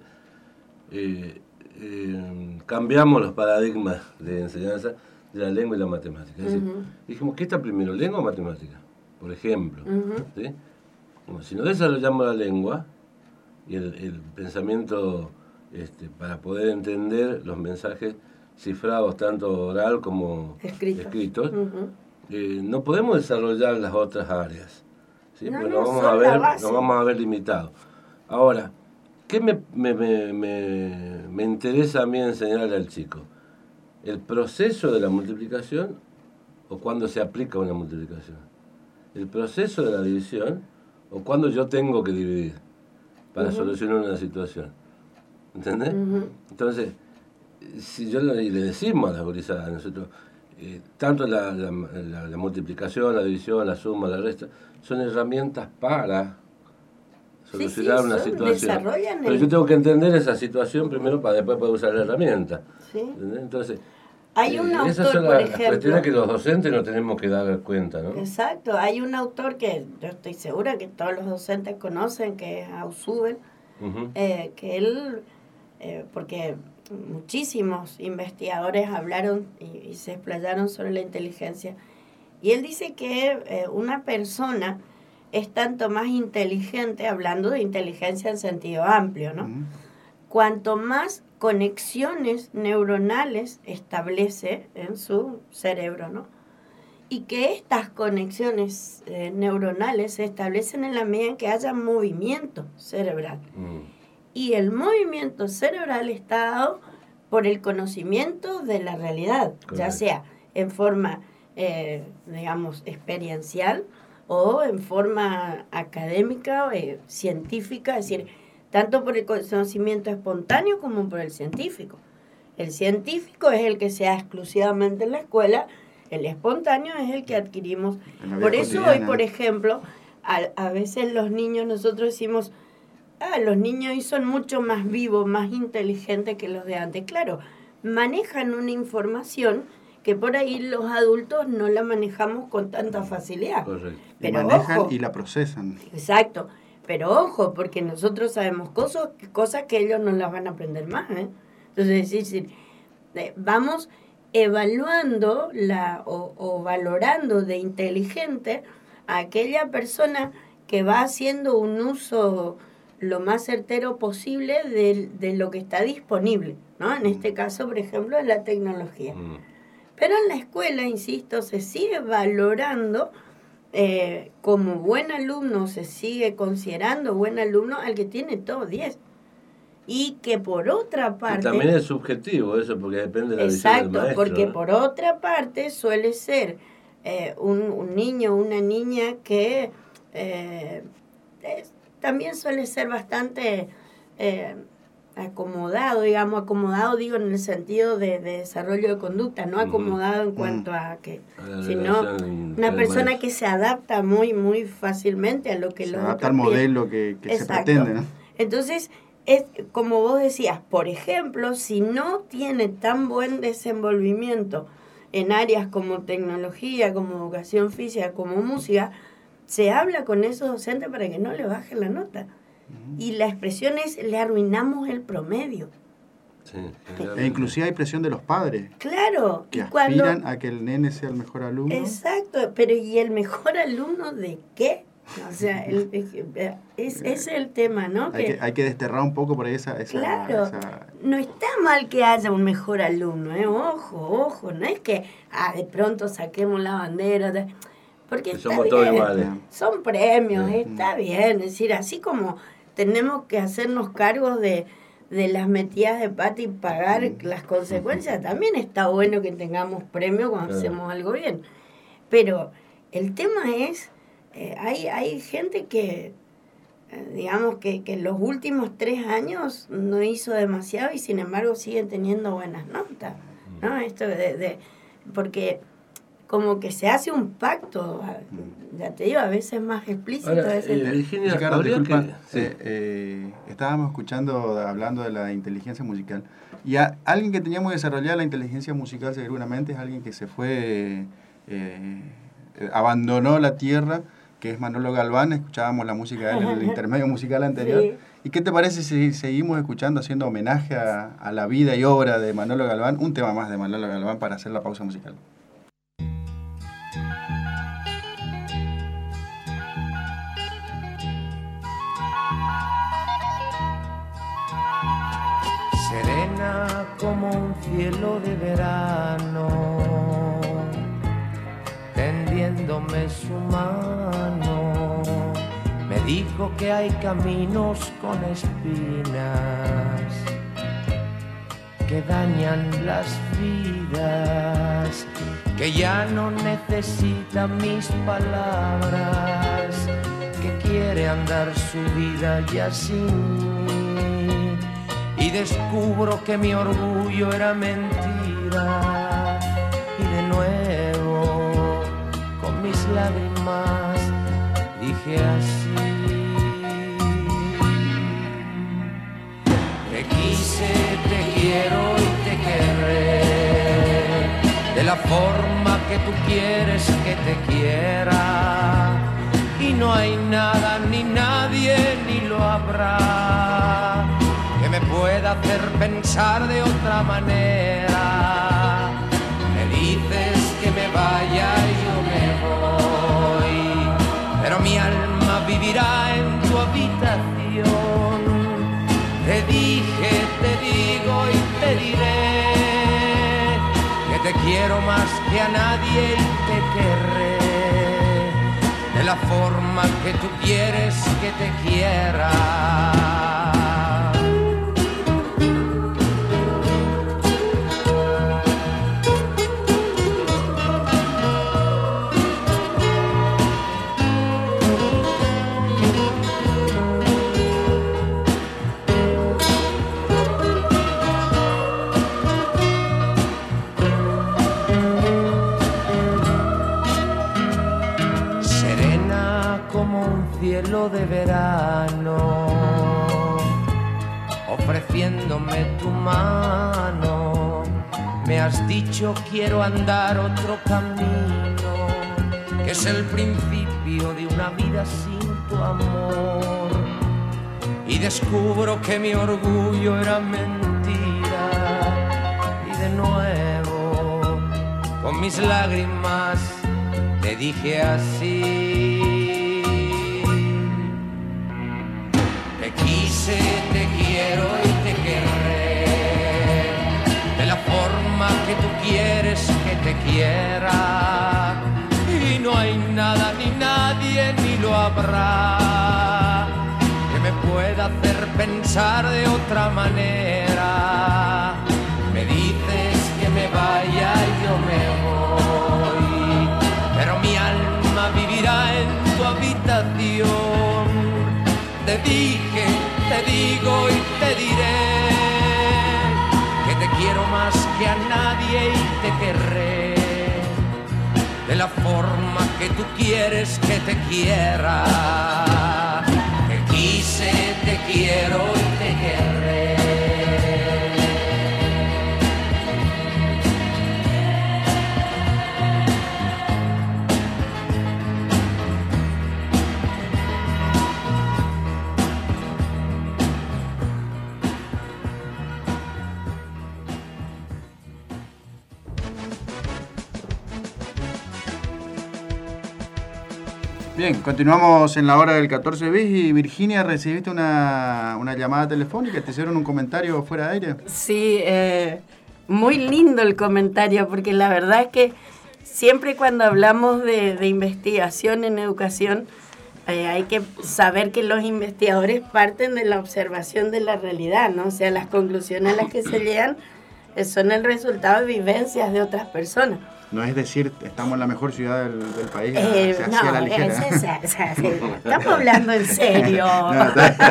Speaker 4: Eh, eh, cambiamos los paradigmas de enseñanza de la lengua y la matemática. Es decir,
Speaker 5: Ujú.
Speaker 4: dijimos, ¿qué está primero, lengua o matemática? Por ejemplo.
Speaker 5: Ujú.
Speaker 4: ¿Sí? Bueno, si no desarrollamos la lengua y el, el pensamiento este, para poder entender los mensajes cifrados, tanto oral como
Speaker 5: Escritos.
Speaker 4: escritos,
Speaker 5: Ujú.
Speaker 4: eh, no podemos desarrollar las otras áreas. ¿Sí?
Speaker 5: No,
Speaker 4: Porque
Speaker 5: no,
Speaker 4: nos vamos,
Speaker 5: son
Speaker 4: a
Speaker 5: la
Speaker 4: ver,
Speaker 5: base.
Speaker 4: nos vamos a ver limitados. Ahora, ¿qué me, me, me, me, me interesa a mí enseñarle al chico? ¿El proceso de la multiplicación o cuándo se aplica una multiplicación? ¿El proceso de la división o cuándo yo tengo que dividir para
Speaker 5: Ujú.
Speaker 4: solucionar una situación? ¿Entendés?
Speaker 5: Ujú.
Speaker 4: Entonces, si yo le, y le decimos a las gurizadas, nosotros, eh, tanto la, la, la- la multiplicación, la división, la suma, la resta, son herramientas para solucionar
Speaker 5: sí,
Speaker 4: una
Speaker 5: son-
Speaker 4: situación.
Speaker 5: desarrollan
Speaker 4: Pero
Speaker 5: el-
Speaker 4: yo tengo que entender esa situación primero para después poder usar la herramienta.
Speaker 5: Sí.
Speaker 4: ¿Entendés? Entonces,
Speaker 5: Hay un
Speaker 4: eh, esas
Speaker 5: autor,
Speaker 4: son
Speaker 5: por
Speaker 4: las, las
Speaker 5: ejemplo.
Speaker 4: cuestiones que los docentes nos tenemos que dar cuenta, ¿no?
Speaker 5: Exacto, hay un autor que yo estoy segura que todos los docentes conocen, que es Ausubel,
Speaker 4: Ujú.
Speaker 5: eh, que él, eh, porque muchísimos investigadores hablaron y, y se explayaron sobre la inteligencia, y él dice que eh, una persona es tanto más inteligente, hablando de inteligencia en sentido amplio, ¿no?
Speaker 3: Ujú.
Speaker 5: Cuanto más conexiones neuronales establece en su cerebro, ¿no? Y que estas conexiones eh, neuronales se establecen en la medida en que haya movimiento cerebral.
Speaker 4: Mm.
Speaker 5: Y el movimiento cerebral está dado por el conocimiento de la realidad, ya
Speaker 4: Correcto.
Speaker 5: sea en forma, eh, digamos, experiencial o en forma académica o eh, científica, es decir, tanto por el conocimiento espontáneo como por el científico. El científico es el que se da exclusivamente en la escuela, el espontáneo es el que adquirimos.
Speaker 3: En la vida
Speaker 5: Por eso hoy,
Speaker 3: cotidiana.
Speaker 5: por ejemplo, a, a veces los niños, nosotros decimos, ah, los niños hoy son mucho más vivos, más inteligentes que los de antes. Claro, manejan una información que por ahí los adultos no la manejamos con tanta facilidad.
Speaker 4: Correcto.
Speaker 3: Y
Speaker 5: Pero
Speaker 3: manejan
Speaker 5: ojo,
Speaker 3: y la procesan.
Speaker 5: exacto, pero ojo, porque nosotros sabemos cosas, cosas que ellos no las van a aprender más, ¿eh? Entonces, es decir, eh, vamos evaluando la, o, o valorando de inteligente a aquella persona que va haciendo un uso lo más certero posible de, de lo que está disponible, ¿no? En este caso, por ejemplo, de la tecnología.
Speaker 4: Mm.
Speaker 5: Pero en la escuela, insisto, se sigue valorando eh, como buen alumno, se sigue considerando buen alumno al que tiene todo diez. Y que por otra
Speaker 4: Y
Speaker 5: parte...
Speaker 4: también es subjetivo eso, porque depende de la visión del
Speaker 5: Exacto,
Speaker 4: maestro.
Speaker 5: porque
Speaker 4: ¿no?
Speaker 5: por otra parte suele ser eh, un, un niño o una niña que eh, es- también suele ser bastante eh, acomodado, digamos, acomodado digo en el sentido de, de desarrollo de conducta, no
Speaker 4: Ujú.
Speaker 5: acomodado en cuanto a que,
Speaker 4: A la
Speaker 5: sino
Speaker 4: relación
Speaker 5: una
Speaker 4: del
Speaker 5: persona
Speaker 4: maestro.
Speaker 5: que se adapta muy, muy fácilmente a lo que
Speaker 3: Se
Speaker 5: los
Speaker 3: adapta
Speaker 5: otros
Speaker 3: al
Speaker 5: piden.
Speaker 3: modelo que, que se
Speaker 5: Exacto.
Speaker 3: pretende, ¿no?
Speaker 5: Entonces, es como vos decías, por ejemplo, si no tiene tan buen desenvolvimiento en áreas como tecnología, como educación física, como música, se habla con esos docentes para que no le bajen la nota. Y la expresión es, le arruinamos el promedio.
Speaker 4: Sí,
Speaker 3: E
Speaker 4: generalmente.
Speaker 3: inclusive hay presión de los padres
Speaker 5: Claro,
Speaker 3: que
Speaker 5: y cuando...
Speaker 3: aspiran a que el nene sea el mejor alumno.
Speaker 5: Exacto, pero ¿y el mejor alumno de qué? O sea, el, es, ese es el tema, ¿no?
Speaker 3: Hay que, hay que desterrar un poco por ahí esa... esa,
Speaker 5: Claro,
Speaker 3: esa-
Speaker 5: no está mal que haya un mejor alumno, ¿eh? Ojo, ojo, no es que ah, de pronto saquemos la bandera, de- porque
Speaker 4: Que
Speaker 5: está
Speaker 4: somos todos
Speaker 5: bien,
Speaker 4: iguales.
Speaker 5: son premios,
Speaker 4: Sí.
Speaker 5: está bien, es decir, así como tenemos que hacernos cargos de, de las metidas de pata y pagar las consecuencias, también está bueno que tengamos premios cuando
Speaker 4: Claro.
Speaker 5: hacemos algo bien. Pero el tema es, eh, hay, hay gente que, eh, digamos, que, que en los últimos tres años no hizo demasiado y sin embargo siguen teniendo buenas notas, ¿no? Esto de, de porque como que se hace un pacto, ya te digo, a veces más explícito.
Speaker 4: Ahora,
Speaker 5: a veces
Speaker 4: eh, Virginia,
Speaker 3: Ricardo,
Speaker 4: habría
Speaker 3: disculpa,
Speaker 4: que- sí.
Speaker 3: eh, eh, estábamos escuchando, hablando de la inteligencia musical, y a, alguien que tenía muy desarrollada la inteligencia musical seguramente es alguien que se fue, eh, eh, abandonó la tierra, que es Manolo Galván. Escuchábamos la música de él en el intermedio musical anterior.
Speaker 5: Sí.
Speaker 3: ¿Y qué te parece si seguimos escuchando, haciendo homenaje a, a la vida y obra de Manolo Galván? Un tema más de Manolo Galván para hacer la pausa musical.
Speaker 8: Serena como un cielo de verano, tendiéndome su mano, me dijo que hay caminos con espinas que dañan las vidas, que ya no necesita mis palabras, que quiere andar su vida ya sin mí. Y descubro que mi orgullo era mentira. Y de nuevo, con mis lágrimas, dije así: te quise, te quiero y te querré, de la forma que tú quieres que te quiera. Y no hay nada, ni nadie, ni lo habrá, que me pueda hacer pensar de otra manera. Me dices que me vaya y yo me voy, pero mi alma vivirá en tu habitación. Te dije, te digo y te diré que te quiero más que a nadie y te querré de la forma que tú quieres que te quiera. Cielo de verano, ofreciéndome tu mano, me has dicho quiero andar otro camino, que es el principio de una vida sin tu amor. Y descubro que mi orgullo era mentira. Y de nuevo, con mis lágrimas, te dije así: te quise, te quiero y te querré, de la forma que tú quieres que te quiera. Y no hay nada, ni nadie, ni lo habrá, que me pueda hacer pensar de otra manera. Me dices que me vaya y yo me voy, pero mi alma vivirá en tu habitación. Te dije, te digo y te diré que te quiero más que a nadie y te querré de la forma que tú quieres que te quiera. Te quise, te quiero y te querré.
Speaker 3: Bien, continuamos en la hora del catorce bis y Virginia, recibiste una, una llamada telefónica, te hicieron un comentario fuera de aire.
Speaker 5: Sí, eh, muy lindo el comentario, porque la verdad es que siempre cuando hablamos de, de investigación en educación, eh, hay que saber que los investigadores parten de la observación de la realidad, ¿no? O sea, las conclusiones a las que se llegan eh, son el resultado de vivencias de otras personas.
Speaker 3: No es decir, estamos en la mejor ciudad del, del país,
Speaker 5: eh,
Speaker 3: se
Speaker 5: no,
Speaker 3: hacía la ligera.
Speaker 5: Es, es, es, es, estamos hablando en serio.
Speaker 3: No,
Speaker 5: no,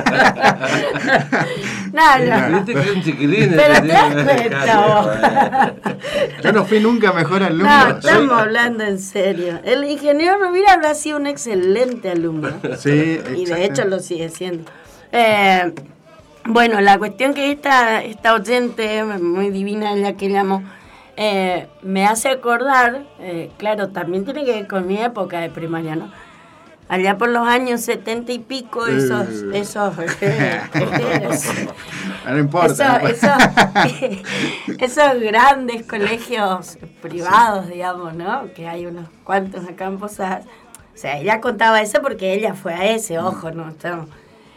Speaker 5: no.
Speaker 4: Viste que es un chiquilín.
Speaker 5: Pero te das cuenta.
Speaker 3: Yo no fui nunca mejor alumno.
Speaker 5: No, estamos
Speaker 3: Soy...
Speaker 5: hablando en serio. El ingeniero Rovira habrá sido un excelente alumno.
Speaker 3: Sí,
Speaker 5: y de hecho lo sigue siendo. Eh, bueno, la cuestión que esta, esta oyente, muy divina, ella que llamo, eh, me hace acordar, eh, claro, también tiene que ver con mi época de primaria, ¿no? Allá por los años setenta y pico, esos, uh. esos, eh, eh,
Speaker 3: no importa.
Speaker 5: Esos, esos, esos grandes colegios privados, sí. digamos, ¿no? Que hay unos cuantos acá en Posadas. O sea, ella contaba eso porque ella fue a ese, ojo, ¿no? Estamos.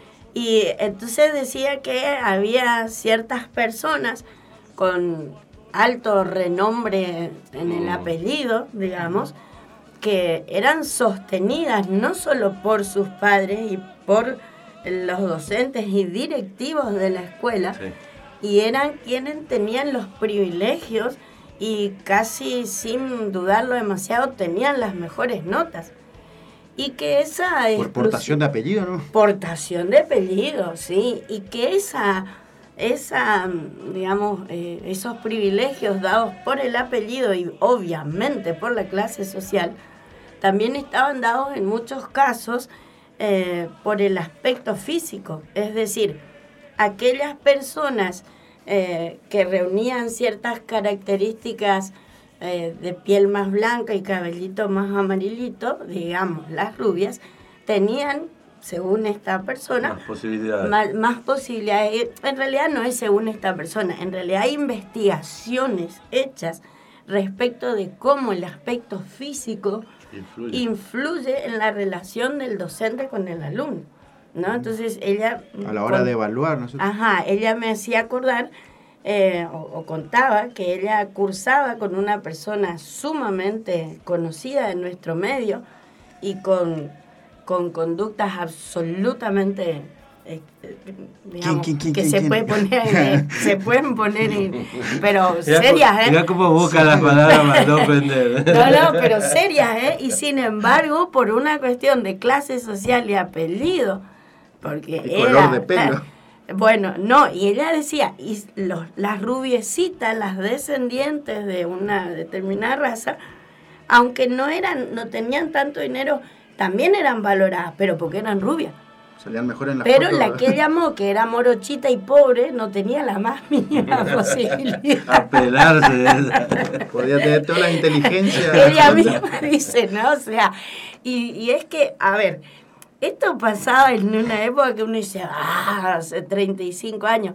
Speaker 5: Y entonces decía que había ciertas personas con alto renombre en el apellido, digamos, que eran sostenidas no solo por sus padres y por los docentes y directivos de la escuela, sí. y eran quienes tenían los privilegios y casi sin dudarlo demasiado tenían las mejores notas. Y que esa...
Speaker 3: Por portación de apellido, ¿no?
Speaker 5: Portación de apellido, sí. Y que esa... esa digamos, eh, esos privilegios dados por el apellido y obviamente por la clase social, también estaban dados en muchos casos eh, por el aspecto físico. Es decir, aquellas personas eh, que reunían ciertas características eh, de piel más blanca y cabellito más amarillito, digamos, las rubias, tenían, según esta persona,
Speaker 4: más posibilidades.
Speaker 5: Más, más posibilidades. En realidad no es según esta persona, en realidad hay investigaciones hechas respecto de cómo el aspecto físico influye, influye en la relación del docente con el alumno, ¿no? Entonces ella...
Speaker 3: A la hora con, de evaluar, ¿no?
Speaker 5: Ajá, ella me hacía acordar eh, o, o contaba que ella cursaba con una persona sumamente conocida en nuestro medio y con... con conductas absolutamente eh, digamos,
Speaker 3: ¿Quién, quién,
Speaker 5: que
Speaker 3: quién,
Speaker 5: se
Speaker 3: quién?
Speaker 5: puede poner eh, se pueden poner en, pero mirá, serias, ¿eh?
Speaker 4: Mirá cómo busca las palabras para no ofender.
Speaker 5: No, no, pero serias, ¿eh? Y sin embargo, por una cuestión de clase social y apellido, porque
Speaker 3: y
Speaker 5: era,
Speaker 3: color de pelo.
Speaker 5: Bueno, no, y ella decía, y los, las rubiecitas, las descendientes de una determinada raza, aunque no eran, no tenían tanto dinero, también eran valoradas, pero porque eran rubias.
Speaker 3: Salían mejor en la
Speaker 5: Pero
Speaker 3: foto,
Speaker 5: la que llamó, que era morochita y pobre, no tenía la más mínima posibilidad.
Speaker 4: A pelarse de esa.
Speaker 3: Podía tener toda la inteligencia.
Speaker 5: Ella misma dice, ¿no? O sea, y, y es que, a ver, esto pasaba en una época que uno dice, ah, hace treinta y cinco años.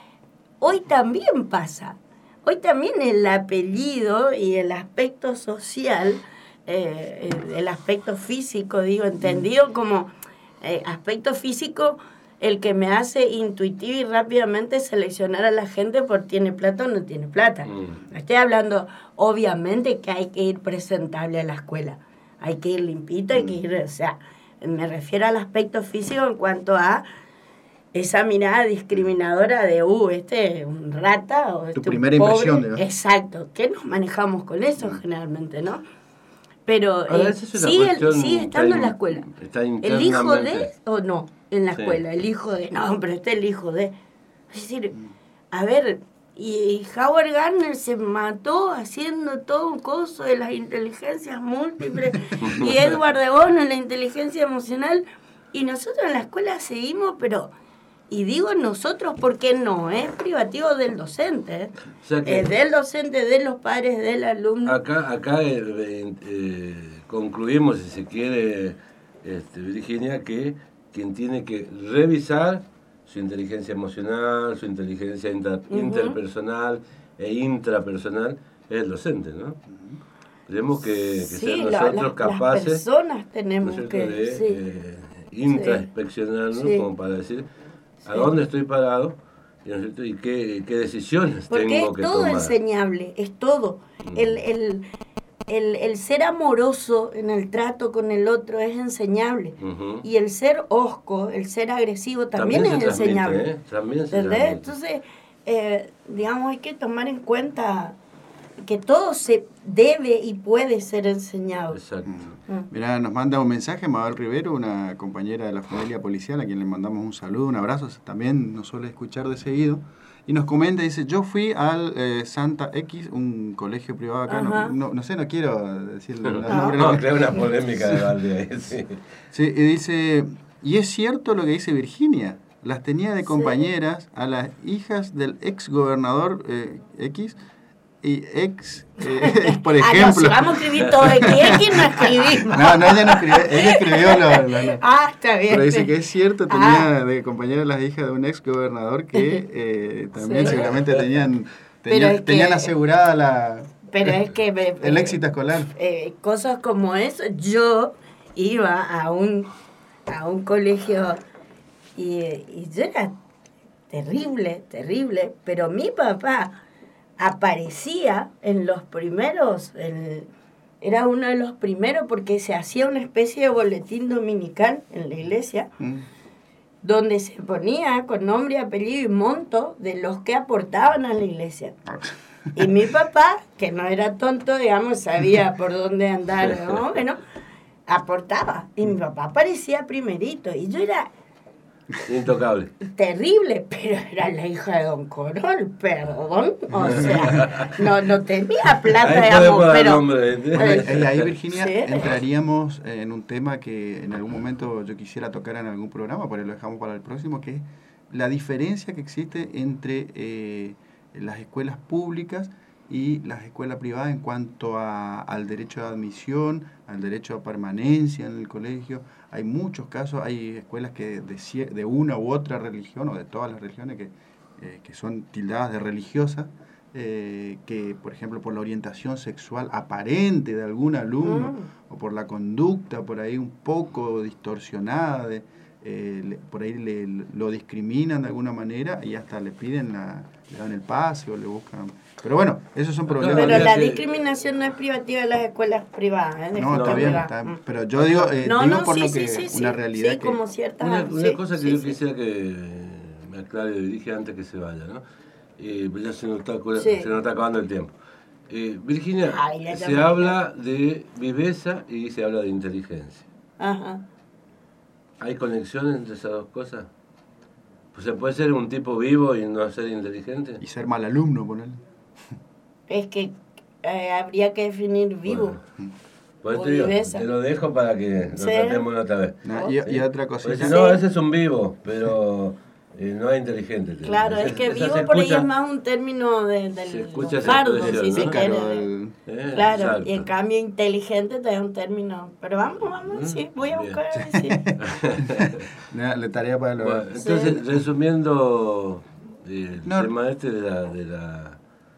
Speaker 5: Hoy también pasa. Hoy también el apellido y el aspecto social... Eh, el aspecto físico, digo, entendido como eh, aspecto físico, el que me hace intuitivo y rápidamente seleccionar a la gente por tiene plata o no tiene plata. Mm. Estoy hablando, obviamente, que hay que ir presentable a la escuela, hay que ir limpito, hay que ir, o sea, me refiero al aspecto físico en cuanto a esa mirada discriminadora de, uh, este es un rata o este
Speaker 3: tu primera
Speaker 5: un pobre.
Speaker 3: Impresión, ¿no?
Speaker 5: Exacto, que nos manejamos con eso mm. generalmente, ¿no? Pero
Speaker 4: Ahora,
Speaker 5: eh, sigue, sigue estando en la escuela. ¿El hijo de o no? En la sí. escuela, el hijo de... No, pero este es el hijo de... Es decir, a ver, y Howard Gardner se mató haciendo todo un coso de las inteligencias múltiples y Edward de Bono en la inteligencia emocional, y nosotros en la escuela seguimos, pero... Y digo nosotros porque no, es privativo del docente, ¿eh? O sea que es del docente, de los padres, del alumno.
Speaker 4: Acá, acá eh, eh, concluimos, si se quiere, este, Virginia, que quien tiene que revisar su inteligencia emocional, su inteligencia inter, uh-huh. interpersonal e intrapersonal es el docente, ¿no? Tenemos que, que
Speaker 5: sí,
Speaker 4: ser nosotros
Speaker 5: la, la,
Speaker 4: capaces,
Speaker 5: las personas tenemos
Speaker 4: ¿no es
Speaker 5: que
Speaker 4: de,
Speaker 5: sí.
Speaker 4: eh, intrainspeccionarnos, sí. como para decir... ¿A sí. dónde estoy parado? ¿Y qué, qué decisiones
Speaker 5: Porque
Speaker 4: tengo que tomar?
Speaker 5: Porque es todo enseñable, es todo. Mm. El, el, el, el ser amoroso en el trato con el otro es enseñable. Uh-huh. Y el ser hosco, el ser agresivo también, también es enseñable.
Speaker 4: ¿eh? También se
Speaker 5: ¿Entendés? Entonces, eh, digamos, hay que tomar en cuenta que todo se debe y puede ser enseñado.
Speaker 4: Exacto.
Speaker 5: Mm.
Speaker 3: Mirá, nos manda un mensaje Mabel Rivero, una compañera de la familia policial, a quien le mandamos un saludo, un abrazo, también nos suele escuchar de seguido, y nos comenta, dice, yo fui al eh, Santa X, un colegio privado acá, no, no, no sé, no quiero decir
Speaker 4: No,
Speaker 3: el
Speaker 4: no,
Speaker 3: nombre.
Speaker 4: no, creo una polémica de Valde ahí, sí.
Speaker 3: Sí, y dice, y es cierto lo que dice Virginia, las tenía de compañeras a las hijas del ex gobernador eh, X, y ex, eh, por ejemplo...
Speaker 5: Ah, no, si vamos a escribir todo X, X no escribimos.
Speaker 3: No, no, ella no escribió, ella escribió lo, lo, lo.
Speaker 5: Ah, está bien.
Speaker 3: Pero dice que es cierto, tenía
Speaker 5: Ah.
Speaker 3: de compañera las hijas de un ex gobernador que eh, también
Speaker 5: Sí.
Speaker 3: seguramente tenían,
Speaker 5: Pero
Speaker 3: tenían,
Speaker 5: es que-
Speaker 3: tenían asegurada la,
Speaker 5: Pero es que... me-
Speaker 3: el éxito escolar.
Speaker 5: eh, cosas como eso, yo iba a un, a un colegio y, y yo era terrible, terrible, pero mi papá aparecía en los primeros, en- era uno de los primeros porque se hacía una especie de boletín dominical en la iglesia,
Speaker 3: Mm.
Speaker 5: donde se ponía con nombre, apellido y monto de los que aportaban a la iglesia. Y mi papá, que no era tonto, digamos, sabía por dónde andar, ¿no? Bueno, aportaba. Y mi papá aparecía primerito. Y yo era
Speaker 4: Intocable.
Speaker 5: terrible, pero era la hija de Don Corol, perdón. O sea, no, no tenía plata,
Speaker 4: Ahí
Speaker 5: digamos,
Speaker 4: podemos dar
Speaker 5: pero...
Speaker 4: nombre.
Speaker 3: Eh, eh, ahí, Virginia,
Speaker 5: Sí.
Speaker 3: entraríamos en un tema que en algún momento yo quisiera tocar en algún programa, pero lo dejamos para el próximo, que es la diferencia que existe entre eh, las escuelas públicas y las escuelas privadas en cuanto a, al derecho de admisión, al derecho a permanencia en el colegio. Hay muchos casos, hay escuelas que de, cier- de una u otra religión, o de todas las religiones, que, eh, que son tildadas de religiosas, eh, que, por ejemplo, por la orientación sexual aparente de algún alumno,
Speaker 5: Mm.
Speaker 3: o por la conducta por ahí un poco distorsionada, de, eh, le- por ahí le, lo discriminan de alguna manera y hasta le piden, la, le dan el pase o le buscan... Pero bueno, esos son problemas.
Speaker 5: Pero
Speaker 3: de-
Speaker 5: la
Speaker 4: que-
Speaker 5: discriminación no es privativa de las escuelas privadas. ¿eh? De
Speaker 3: No,
Speaker 5: gente
Speaker 3: está bien,
Speaker 5: privada.
Speaker 3: está bien.
Speaker 5: Mm.
Speaker 3: Pero yo digo, eh,
Speaker 5: No,
Speaker 3: digo
Speaker 5: no,
Speaker 3: por
Speaker 5: sí,
Speaker 3: lo
Speaker 5: sí,
Speaker 3: que
Speaker 5: sí,
Speaker 3: una
Speaker 5: sí,
Speaker 3: realidad
Speaker 5: sí,
Speaker 3: que...
Speaker 5: como ciertas...
Speaker 4: Una, una
Speaker 5: sí,
Speaker 4: cosa que
Speaker 5: sí,
Speaker 4: yo
Speaker 5: sí.
Speaker 4: quisiera que me aclare, dirige antes que se vaya, ¿no? Eh, pues ya se nos está, acu-
Speaker 5: Sí.
Speaker 4: se nos está acabando el tiempo. Eh, Virginia,
Speaker 5: Ay, ya
Speaker 4: se
Speaker 5: llamé.
Speaker 4: habla de viveza y se habla de inteligencia.
Speaker 5: Ajá.
Speaker 4: ¿Hay conexión entre esas dos cosas? Pues se puede ser un tipo vivo y no ser inteligente.
Speaker 3: Y ser mal alumno, ponerle.
Speaker 5: Es que eh, habría que definir vivo.
Speaker 4: Bueno, por eso
Speaker 5: O
Speaker 4: te digo,
Speaker 5: viveza.
Speaker 4: te lo dejo para que lo
Speaker 5: Sí.
Speaker 4: tratemos otra vez.
Speaker 3: No, y, y
Speaker 4: Sí.
Speaker 3: otra
Speaker 4: Porque
Speaker 3: cosita...
Speaker 4: si no, ese es un vivo, pero eh, no es inteligente. te
Speaker 5: Claro,
Speaker 4: digo.
Speaker 5: es que
Speaker 4: Esa
Speaker 5: vivo
Speaker 4: se
Speaker 5: por ahí
Speaker 4: escucha-
Speaker 5: es más un término de,
Speaker 4: se
Speaker 5: del
Speaker 4: escucha esa
Speaker 5: fardo,
Speaker 4: expresión,
Speaker 5: si
Speaker 4: ¿no?
Speaker 5: se quiere.
Speaker 3: Pícaro, el-
Speaker 4: Eh,
Speaker 5: Claro,
Speaker 4: exacto.
Speaker 5: y en cambio inteligente también es un término. Pero vamos, vamos,
Speaker 4: Mm,
Speaker 5: sí, voy a
Speaker 4: bien.
Speaker 5: buscar a ver si...
Speaker 3: La, la tarea para los...
Speaker 4: Bueno, entonces, resumiendo el
Speaker 3: No.
Speaker 4: tema este de la, de la,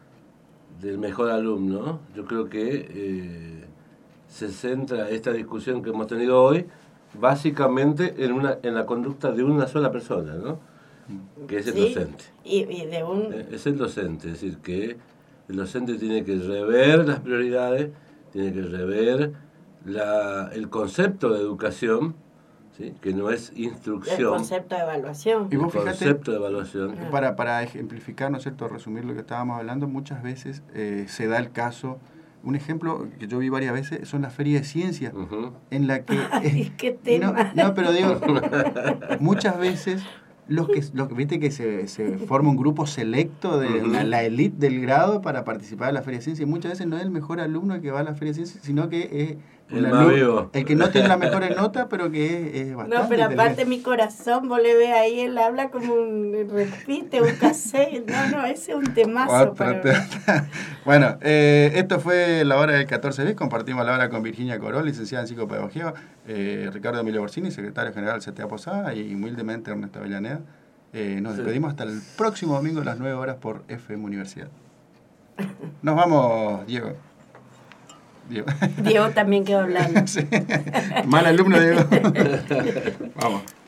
Speaker 4: del mejor alumno, yo creo que eh, se centra esta discusión que hemos tenido hoy básicamente en, una, en la conducta de una sola persona, ¿no? Que es el
Speaker 5: Sí,
Speaker 4: docente.
Speaker 5: Y, y de un...
Speaker 4: Eh, Es el docente, es decir, que el docente tiene que rever las prioridades, tiene que rever la, el concepto de educación, ¿sí? Que no es
Speaker 5: El
Speaker 4: instrucción,
Speaker 5: concepto de evaluación.
Speaker 3: Y
Speaker 4: el
Speaker 3: vos fíjate,
Speaker 4: concepto de evaluación.
Speaker 3: para, para ejemplificar, ¿no es cierto?, resumir lo que estábamos hablando, muchas veces eh, se da el caso, un ejemplo que yo vi varias veces, son las ferias de ciencias,
Speaker 4: Ujú.
Speaker 3: en la que...
Speaker 5: Ay, qué
Speaker 3: no,
Speaker 5: tema.
Speaker 3: no, pero digo, muchas veces los que, los que viste que se, se forma un grupo selecto de
Speaker 4: Ujú.
Speaker 3: la, la elite del grado para participar de la feria de ciencias, y muchas veces no es el mejor alumno el que va a la feria de ciencias, sino que es
Speaker 4: El
Speaker 3: un
Speaker 4: más
Speaker 3: alumno-
Speaker 4: vivo.
Speaker 3: el que no tiene las mejores notas, pero que es, es bastante
Speaker 5: No, pero aparte
Speaker 3: inteligente.
Speaker 5: mi corazón, vos le ves ahí, él habla como un repite, un cassette. No, no, ese es un temazo
Speaker 3: Otro
Speaker 5: para
Speaker 3: tema. Bueno, eh, esto fue la hora del catorce bis. Compartimos la hora con Virginia Corol, licenciada en psicopedagogía, eh, Ricardo Emilio Borsini, secretario general del C T A Posada, y humildemente Ernesto Avellaneda. Eh, nos
Speaker 4: Sí.
Speaker 3: despedimos hasta el próximo domingo a las nueve horas por F M Universidad. Nos vamos, Diego. Diego.
Speaker 5: Diego también quedó hablando.
Speaker 3: Sí. Mal alumno, Diego. Vamos.